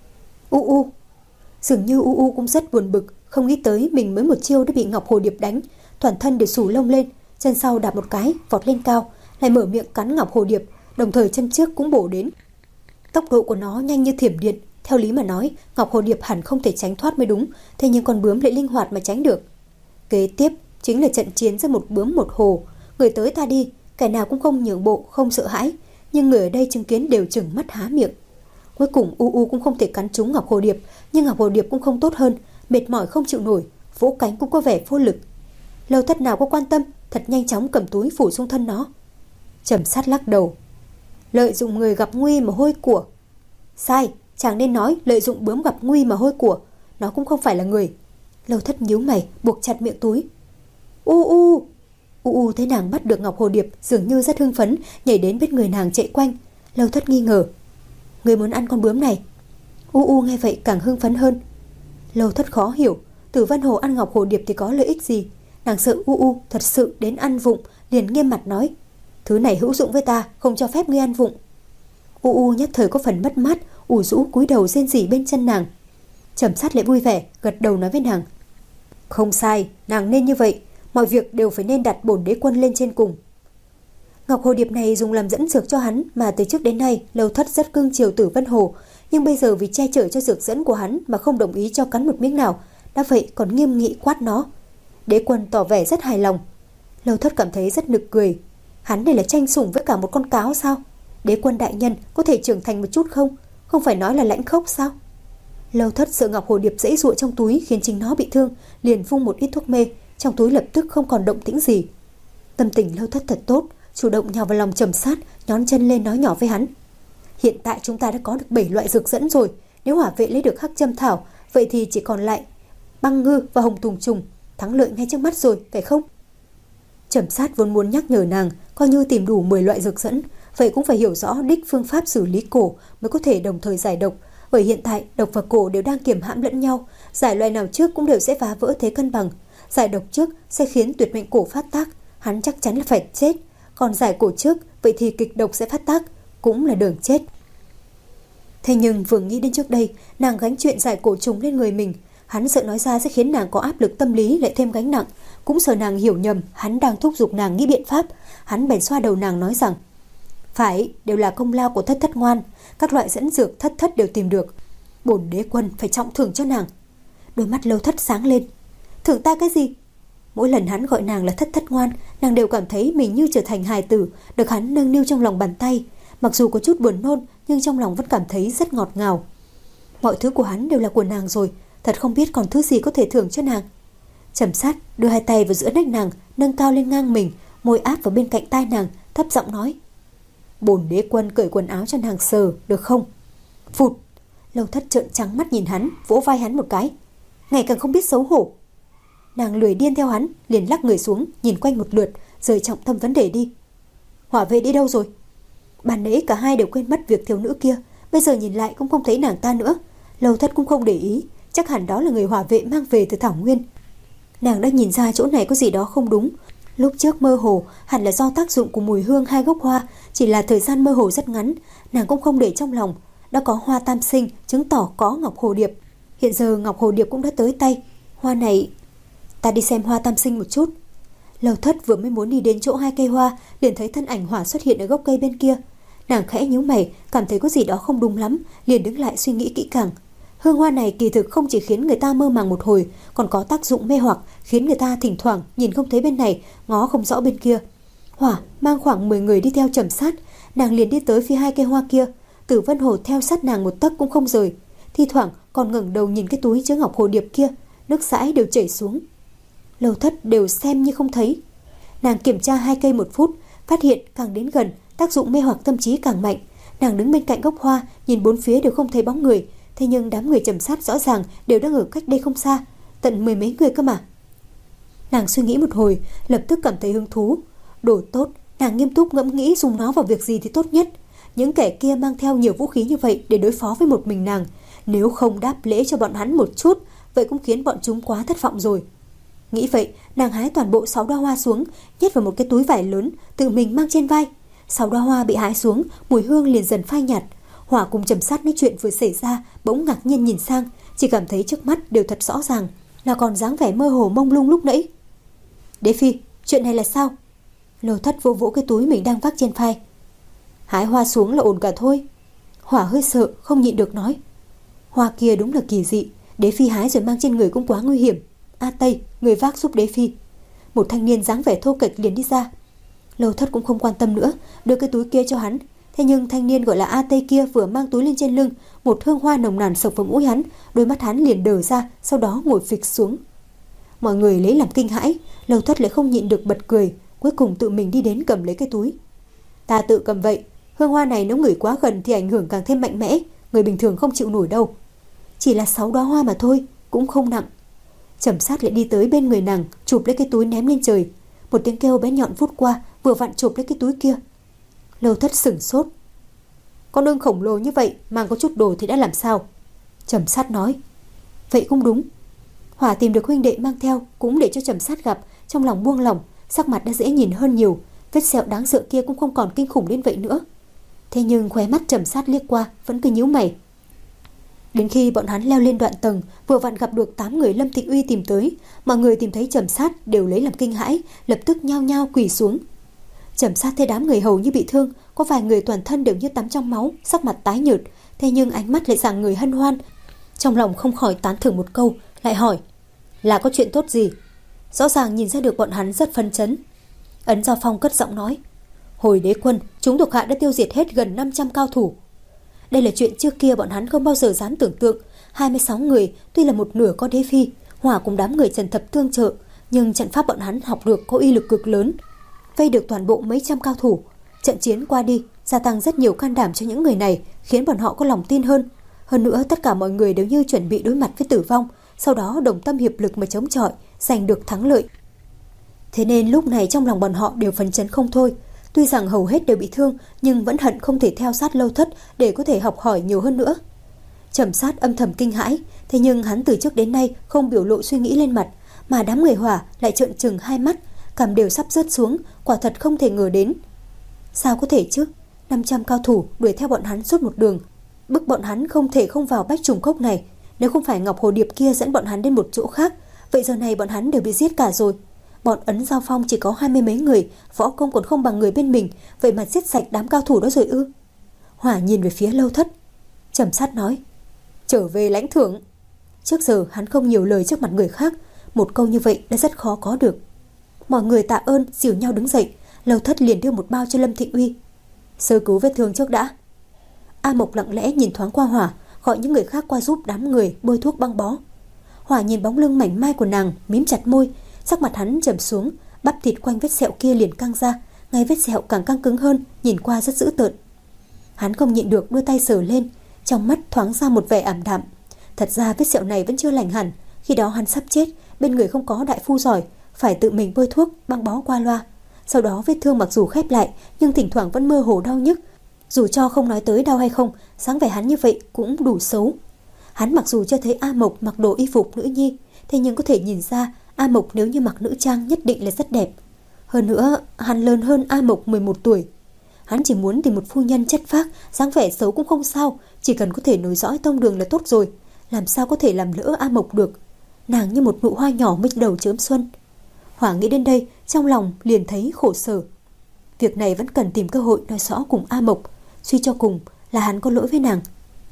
[SPEAKER 2] U U! Dường như U U cũng rất buồn bực, không nghĩ tới mình mới một chiêu đã bị Ngọc Hồ Điệp đánh, toàn thân đều sù lông lên, chân sau đạp một cái, vọt lên cao, lại mở miệng cắn Ngọc Hồ Điệp, đồng thời chân trước cũng bổ đến. Tốc độ của nó nhanh như thiểm điện, theo lý mà nói, Ngọc Hồ Điệp hẳn không thể tránh thoát mới đúng, thế nhưng con bướm lại linh hoạt mà tránh được. Kế tiếp chính là trận chiến giữa một bướm một hồ, người tới ta đi, kẻ nào cũng không nhường bộ, không sợ hãi, nhưng người ở đây chứng kiến đều trừng mắt há miệng. Cuối cùng U U cũng không thể cắn trúng Ngọc Hồ Điệp, nhưng Ngọc Hồ Điệp cũng không tốt hơn, mệt mỏi không chịu nổi, vỗ cánh cũng có vẻ vô lực. Lâu Thất nào có quan tâm, thật nhanh chóng cầm túi phủ xuống thân nó. Trầm Sát lắc đầu. Lợi dụng người gặp nguy mà hôi của. Sai, chàng nên nói lợi dụng bướm gặp nguy mà hôi của, nó cũng không phải là người. Lâu Thất nhíu mày, buộc chặt miệng túi. U U! U U thấy nàng bắt được Ngọc Hồ Điệp, dường như rất hưng phấn, nhảy đến bên người nàng chạy quanh. Lâu Thất nghi ngờ. Người muốn ăn con bướm này? U U nghe vậy càng hưng phấn hơn. Lâu Thất khó hiểu, Tử Vân Hồ ăn Ngọc Hồ Điệp thì có lợi ích gì? Nàng sợ U U thật sự đến ăn vụng, liền nghiêm mặt nói. Thứ này hữu dụng với ta, không cho phép ngươi ăn vụng. U U nhất thời có phần mất mát, ủ rũ cúi đầu rên rỉ bên chân nàng. Trầm Sát lại vui vẻ, gật đầu nói với nàng. Không sai, nàng nên như vậy, mọi việc đều phải nên đặt bổn đế quân lên trên cùng. Ngọc Hồ Điệp này dùng làm dẫn dược cho hắn, mà từ trước đến nay Lâu Thất rất cưng chiều Tử Vân Hồ, nhưng bây giờ vì che chở cho dược dẫn của hắn mà không đồng ý cho cắn một miếng nào, đã vậy còn nghiêm nghị quát nó. Đế quân tỏ vẻ rất hài lòng. Lâu Thất cảm thấy rất nực cười. Hắn này là tranh sủng với cả một con cáo sao? Đế quân đại nhân có thể trưởng thành một chút không? Không phải nói là lãnh khốc sao? Lâu Thất sợ Ngọc Hồ Điệp giãy giụa trong túi khiến chính nó bị thương, liền vung một ít thuốc mê, trong túi lập tức không còn động tĩnh gì. Tâm tình Lâu Thất thật tốt, chủ động nhào vào lòng Trầm Sát, nhón chân lên nói nhỏ với hắn. Hiện tại chúng ta đã có được bảy loại dược dẫn rồi, nếu hỏa vệ lấy được hắc châm thảo, vậy thì chỉ còn lại băng ngư và hồng tùng trùng, thắng lợi ngay trước mắt rồi, phải không? Trầm Sát vốn muốn nhắc nhở nàng, coi như tìm đủ mười loại dược dẫn, vậy cũng phải hiểu rõ đích phương pháp xử lý cổ mới có thể đồng thời giải độc, bởi hiện tại độc và cổ đều đang kiềm hãm lẫn nhau, giải loại nào trước cũng đều sẽ phá vỡ thế cân bằng. Giải độc trước sẽ khiến tuyệt mệnh cổ phát tác, hắn chắc chắn là phải chết, còn giải cổ trước vậy thì kịch độc sẽ phát tác, cũng là đường chết. Thế nhưng vừa nghĩ đến trước đây nàng gánh chuyện giải cổ trùng lên người mình, hắn sợ nói ra sẽ khiến nàng có áp lực tâm lý lại thêm gánh nặng, cũng sợ nàng hiểu nhầm hắn đang thúc giục nàng nghĩ biện pháp. Hắn bèn xoa đầu nàng nói rằng, phải, đều là công lao của Thất Thất ngoan, các loại dẫn dược Thất Thất đều tìm được, bổn đế quân phải trọng thưởng cho nàng. Đôi mắt Lâu Thất sáng lên. Thưởng ta cái gì? Mỗi lần hắn gọi nàng là Thất Thất ngoan, nàng đều cảm thấy mình như trở thành hài tử, được hắn nâng niu trong lòng bàn tay. Mặc dù có chút buồn nôn, nhưng trong lòng vẫn cảm thấy rất ngọt ngào. Mọi thứ của hắn đều là của nàng rồi, thật không biết còn thứ gì có thể thưởng cho nàng. Trầm Sát đưa hai tay vào giữa nách nàng, nâng cao lên ngang mình, môi áp vào bên cạnh tai nàng, thấp giọng nói. Bổn đế quân cởi quần áo cho nàng sờ, được không? Phụt! Lâu Thất trợn trắng mắt nhìn hắn, vỗ vai hắn một cái. Ngày càng không biết xấu hổ. Nàng lười điên theo hắn, liền lắc người xuống, nhìn quanh một lượt, rời trọng tâm vấn đề đi. Hỏa vệ đi đâu rồi? Ban nãy cả hai đều quên mất việc thiếu nữ kia, bây giờ nhìn lại cũng không thấy nàng ta nữa. Lâu Thất cũng không để ý, chắc hẳn đó là người hỏa vệ mang về từ Thảo Nguyên. Nàng đã nhìn ra chỗ này có gì đó không đúng. Lúc trước mơ hồ hẳn là do tác dụng của mùi hương hai gốc hoa, chỉ là thời gian mơ hồ rất ngắn, nàng cũng không để trong lòng. Đã có hoa tam sinh, chứng tỏ có Ngọc Hồ Điệp. Hiện giờ Ngọc Hồ Điệp cũng đã tới tay. Hoa này, ta đi xem hoa tam sinh một chút. Lâu Thất vừa mới muốn đi đến chỗ hai cây hoa, liền thấy thân ảnh Hỏa xuất hiện ở gốc cây bên kia. Nàng khẽ nhíu mày, cảm thấy có gì đó không đúng lắm, liền đứng lại suy nghĩ kỹ càng. Hương hoa này kỳ thực không chỉ khiến người ta mơ màng một hồi, còn có tác dụng mê hoặc, khiến người ta thỉnh thoảng nhìn không thấy bên này, ngó không rõ bên kia. Hỏa mang khoảng mười người đi theo Trầm Sát, nàng liền đi tới phía hai cây hoa kia. Tử Vân Hồ theo sát nàng một tấc cũng không rời, thi thoảng còn ngẩng đầu nhìn cái túi chứa Ngọc Hồ Điệp kia, nước dãi đều chảy xuống. Lâu Thất đều xem như không thấy. Nàng kiểm tra hai cây một phút, phát hiện càng đến gần, tác dụng mê hoặc tâm trí càng mạnh. Nàng đứng bên cạnh gốc hoa, nhìn bốn phía đều không thấy bóng người, thế nhưng đám người Trầm Sát rõ ràng đều đang ở cách đây không xa, tận mười mấy người cơ mà. Nàng suy nghĩ một hồi, lập tức cảm thấy hứng thú. Đồ tốt, nàng nghiêm túc ngẫm nghĩ dùng nó vào việc gì thì tốt nhất. Những kẻ kia mang theo nhiều vũ khí như vậy để đối phó với một mình nàng, nếu không đáp lễ cho bọn hắn một chút, vậy cũng khiến bọn chúng quá thất vọng rồi. Nghĩ vậy, nàng hái toàn bộ sáu đóa hoa xuống, nhét vào một cái túi vải lớn, tự mình mang trên vai. Sáu đóa hoa bị hái xuống, mùi hương liền dần phai nhạt. Hỏa cùng Trầm Sát nói chuyện vừa xảy ra, bỗng ngạc nhiên nhìn sang, chỉ cảm thấy trước mắt đều thật rõ ràng, là còn dáng vẻ mơ hồ mông lung lúc nãy. Đế phi, chuyện này là sao? Lâu Thất vỗ vỗ cái túi mình đang vác trên vai. Hái hoa xuống là ổn cả thôi. Hỏa hơi sợ, không nhịn được nói. Hoa kia đúng là kỳ dị, đế phi hái rồi mang trên người cũng quá nguy hiểm. A Tây, người vác giúp đế phi. Một thanh niên dáng vẻ thô kệch liền đi ra. Lâu Thất cũng không quan tâm nữa, đưa cái túi kia cho hắn. Thế nhưng thanh niên gọi là A Tây kia vừa mang túi lên trên lưng, một hương hoa nồng nàn sộc vào mũi hắn, đôi mắt hắn liền đờ ra, sau đó ngồi phịch xuống. Mọi người lấy làm kinh hãi, Lâu Thất lại không nhịn được bật cười, cuối cùng tự mình đi đến cầm lấy cái túi. Ta tự cầm vậy, hương hoa này nếu ngửi quá gần thì ảnh hưởng càng thêm mạnh mẽ, người bình thường không chịu nổi đâu. Chỉ là sáu đóa hoa mà thôi, cũng không nặng. Trầm Sát lại đi tới bên người nàng, chụp lấy cái túi ném lên trời. Một tiếng kêu bé nhọn vút qua, vừa vặn chụp lấy cái túi kia. Lâu Thất sửng sốt. Con ưng khổng lồ như vậy, mang có chút đồ thì đã làm sao? Trầm Sát nói. Vậy cũng đúng. Hỏa tìm được huynh đệ mang theo, cũng để cho Trầm Sát gặp, trong lòng buông lỏng, sắc mặt đã dễ nhìn hơn nhiều, vết sẹo đáng sợ kia cũng không còn kinh khủng đến vậy nữa. Thế nhưng khóe mắt Trầm Sát liếc qua, vẫn cứ nhíu mày. Đến khi bọn hắn leo lên đoạn tầng, vừa vặn gặp được tám người Lâm Tịnh Uy tìm tới, mọi người tìm thấy Trầm Sát đều lấy làm kinh hãi, lập tức nhao nhao quỳ xuống. Trầm Sát thấy đám người hầu như bị thương, có vài người toàn thân đều như tắm trong máu, sắc mặt tái nhợt, thế nhưng ánh mắt lại dạng người hân hoan. Trong lòng không khỏi tán thưởng một câu, lại hỏi: là có chuyện tốt gì? Rõ ràng nhìn ra được bọn hắn rất phấn chấn. Ấn Giao Phong cất giọng nói: hồi đế quân, chúng thuộc hạ đã tiêu diệt hết gần năm trăm cao thủ. Đây là chuyện trước kia bọn hắn không bao giờ dám tưởng tượng. Hai mươi sáu người, tuy là một nửa có đế phi, Hỏa cùng đám người Trần Thập tương trợ, nhưng trận pháp bọn hắn học được có uy lực cực lớn, vây được toàn bộ mấy trăm cao thủ. Trận chiến qua đi, gia tăng rất nhiều can đảm cho những người này, khiến bọn họ có lòng tin hơn. Hơn nữa, tất cả mọi người đều như chuẩn bị đối mặt với tử vong, sau đó đồng tâm hiệp lực mà chống chọi, giành được thắng lợi. Thế nên lúc này trong lòng bọn họ đều phấn chấn không thôi. Tuy rằng hầu hết đều bị thương, nhưng vẫn hận không thể theo sát Lâu Thất để có thể học hỏi nhiều hơn nữa. Trầm Sát âm thầm kinh hãi, thế nhưng hắn từ trước đến nay không biểu lộ suy nghĩ lên mặt, mà đám người Hỏa lại trợn trừng hai mắt, cằm đều sắp rớt xuống, quả thật không thể ngờ đến. Sao có thể chứ? năm trăm cao thủ đuổi theo bọn hắn suốt một đường, bức bọn hắn không thể không vào Bách Trùng Cốc này. Nếu không phải Ngọc Hồ Điệp kia dẫn bọn hắn đến một chỗ khác, vậy giờ này bọn hắn đều bị giết cả rồi. Bọn Ấn Giao Phong chỉ có hai mươi mấy người, võ công còn không bằng người bên mình, vậy mà giết sạch đám cao thủ đó rồi ư? Hỏa nhìn về phía Lâu Thất. Trầm Sát nói: trở về lãnh thưởng. Trước giờ hắn không nhiều lời trước mặt người khác, một câu như vậy đã rất khó có được. Mọi người tạ ơn, dìu nhau đứng dậy. Lâu Thất liền đưa một bao cho Lâm Thịnh Uy. Sơ cứu vết thương trước đã. A Mộc lặng lẽ nhìn thoáng qua Hỏa, gọi những người khác qua giúp đám người bôi thuốc băng bó. Hỏa nhìn bóng lưng mảnh mai của nàng, mím chặt môi, sắc mặt hắn trầm xuống, bắp thịt quanh vết sẹo kia liền căng ra, ngay vết sẹo càng căng cứng hơn, nhìn qua rất dữ tợn. Hắn không nhịn được đưa tay sờ lên, trong mắt thoáng ra một vẻ ảm đạm. Thật ra vết sẹo này vẫn chưa lành hẳn, khi đó hắn sắp chết, bên người không có đại phu giỏi, phải tự mình bôi thuốc băng bó qua loa. Sau đó vết thương mặc dù khép lại, nhưng thỉnh thoảng vẫn mơ hồ đau nhức. Dù cho không nói tới đau hay không, dáng vẻ hắn như vậy cũng đủ xấu. Hắn mặc dù chưa thấy A Mộc mặc đồ y phục nữ nhi, thế nhưng có thể nhìn ra A Mộc nếu như mặc nữ trang nhất định là rất đẹp. Hơn nữa, hắn lớn hơn A Mộc mười một tuổi. Hắn chỉ muốn tìm một phu nhân chất phác, dáng vẻ xấu cũng không sao, chỉ cần có thể nối dõi tông đường là tốt rồi. Làm sao có thể làm lỡ A Mộc được? Nàng như một nụ hoa nhỏ mít đầu chớm xuân. Hỏa nghĩ đến đây, trong lòng liền thấy khổ sở. Việc này vẫn cần tìm cơ hội nói rõ cùng A Mộc. Suy cho cùng là hắn có lỗi với nàng.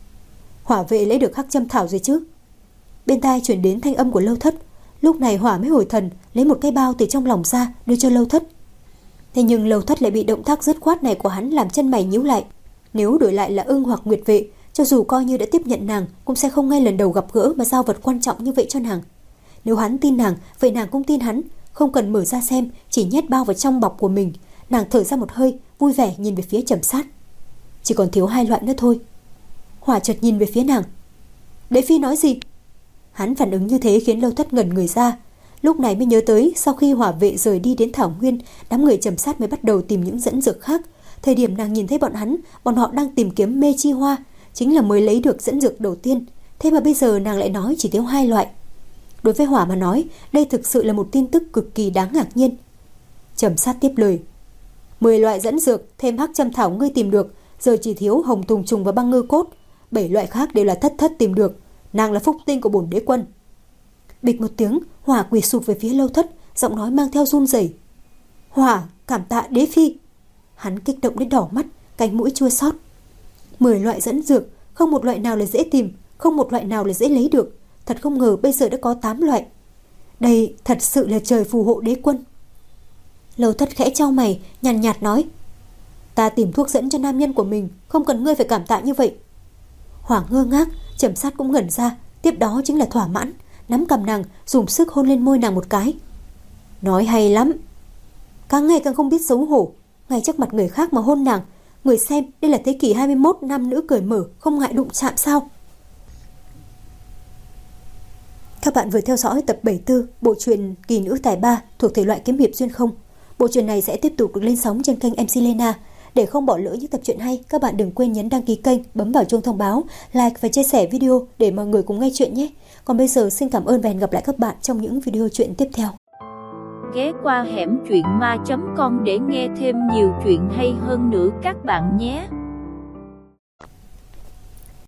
[SPEAKER 2] Hỏa vệ lấy được hắc châm thảo rồi chứ? Bên tai chuyển đến thanh âm của Lâu Thất. Lúc này Hỏa mới hồi thần, lấy một cái bao từ trong lòng ra đưa cho Lâu Thất. Thế nhưng Lâu Thất lại bị động tác dứt khoát này của hắn làm chân mày nhíu lại. Nếu đổi lại là Ưng hoặc Nguyệt vệ, cho dù coi như đã tiếp nhận nàng, cũng sẽ không ngay lần đầu gặp gỡ mà giao vật quan trọng như vậy cho nàng. Nếu hắn tin nàng, vậy nàng cũng tin hắn, không cần mở ra xem, chỉ nhét bao vào trong bọc của mình. Nàng thở ra một hơi, vui vẻ nhìn về phía Trầm Sát. Chỉ còn thiếu hai loại nữa thôi. Hỏa chợt nhìn về phía nàng. Đế phi nói gì? Hắn phản ứng như thế khiến Lâu Thất ngẩn người ra. Lúc này mới nhớ tới, sau khi hỏa vệ rời đi đến Thảo Nguyên, đám người Trầm Sát mới bắt đầu tìm những dẫn dược khác. Thời điểm nàng nhìn thấy bọn hắn, bọn họ đang tìm kiếm mê chi hoa, chính là mới lấy được dẫn dược đầu tiên. Thế mà bây giờ nàng lại nói chỉ thiếu hai loại. Đối với Hỏa mà nói, đây thực sự là một tin tức cực kỳ đáng ngạc nhiên. Trầm Sát tiếp lời. Mười loại dẫn dược thêm hắc châm thảo ngươi tìm được, giờ chỉ thiếu hồng tùng trùng và băng ngư cốt. Bảy loại khác đều là Thất Thất tìm được. Nàng là phúc tinh của bổn đế quân. Bịch một tiếng, Hỏa quỳ sụp về phía Lâu Thất, giọng nói mang theo run rẩy. Hỏa, cảm tạ đế phi. Hắn kích động đến đỏ mắt, cánh mũi chua xót. Mười loại dẫn dược, không một loại nào là dễ tìm, không một loại nào là dễ lấy được. Thật không ngờ bây giờ đã có tám loại. Đây thật sự là trời phù hộ đế quân. Lâu Thất khẽ chau mày, nhàn nhạt, nhạt nói. Ta tìm thuốc dẫn cho nam nhân của mình, không cần ngươi phải cảm tạ như vậy. Hỏa ngơ ngác, Trầm Sát cũng ngẩn ra, tiếp đó chính là thỏa mãn, nắm cầm nàng, dùng sức hôn lên môi nàng một cái. Nói hay lắm. Càng ngày càng không biết xấu hổ, ngay trước mặt người khác mà hôn nàng. Người xem, đây là thế kỷ hai mươi mốt, nam nữ cởi mở, không ngại đụng chạm sao? Các bạn vừa theo dõi tập bảy mươi tư bộ truyện Kỳ Nữ Tài Ba thuộc thể loại kiếm hiệp xuyên không. Bộ truyện này sẽ tiếp tục được lên sóng trên kênh em xê Lena. Để không bỏ lỡ những tập truyện hay, các bạn đừng quên nhấn đăng ký kênh, bấm vào chuông thông báo, like và chia sẻ video để mọi người cùng nghe chuyện nhé. Còn bây giờ xin cảm ơn và hẹn gặp lại các bạn trong những video chuyện tiếp theo.
[SPEAKER 1] Ghé qua hẻm truyện ma chấm com để nghe thêm nhiều chuyện hay hơn nữa các bạn nhé.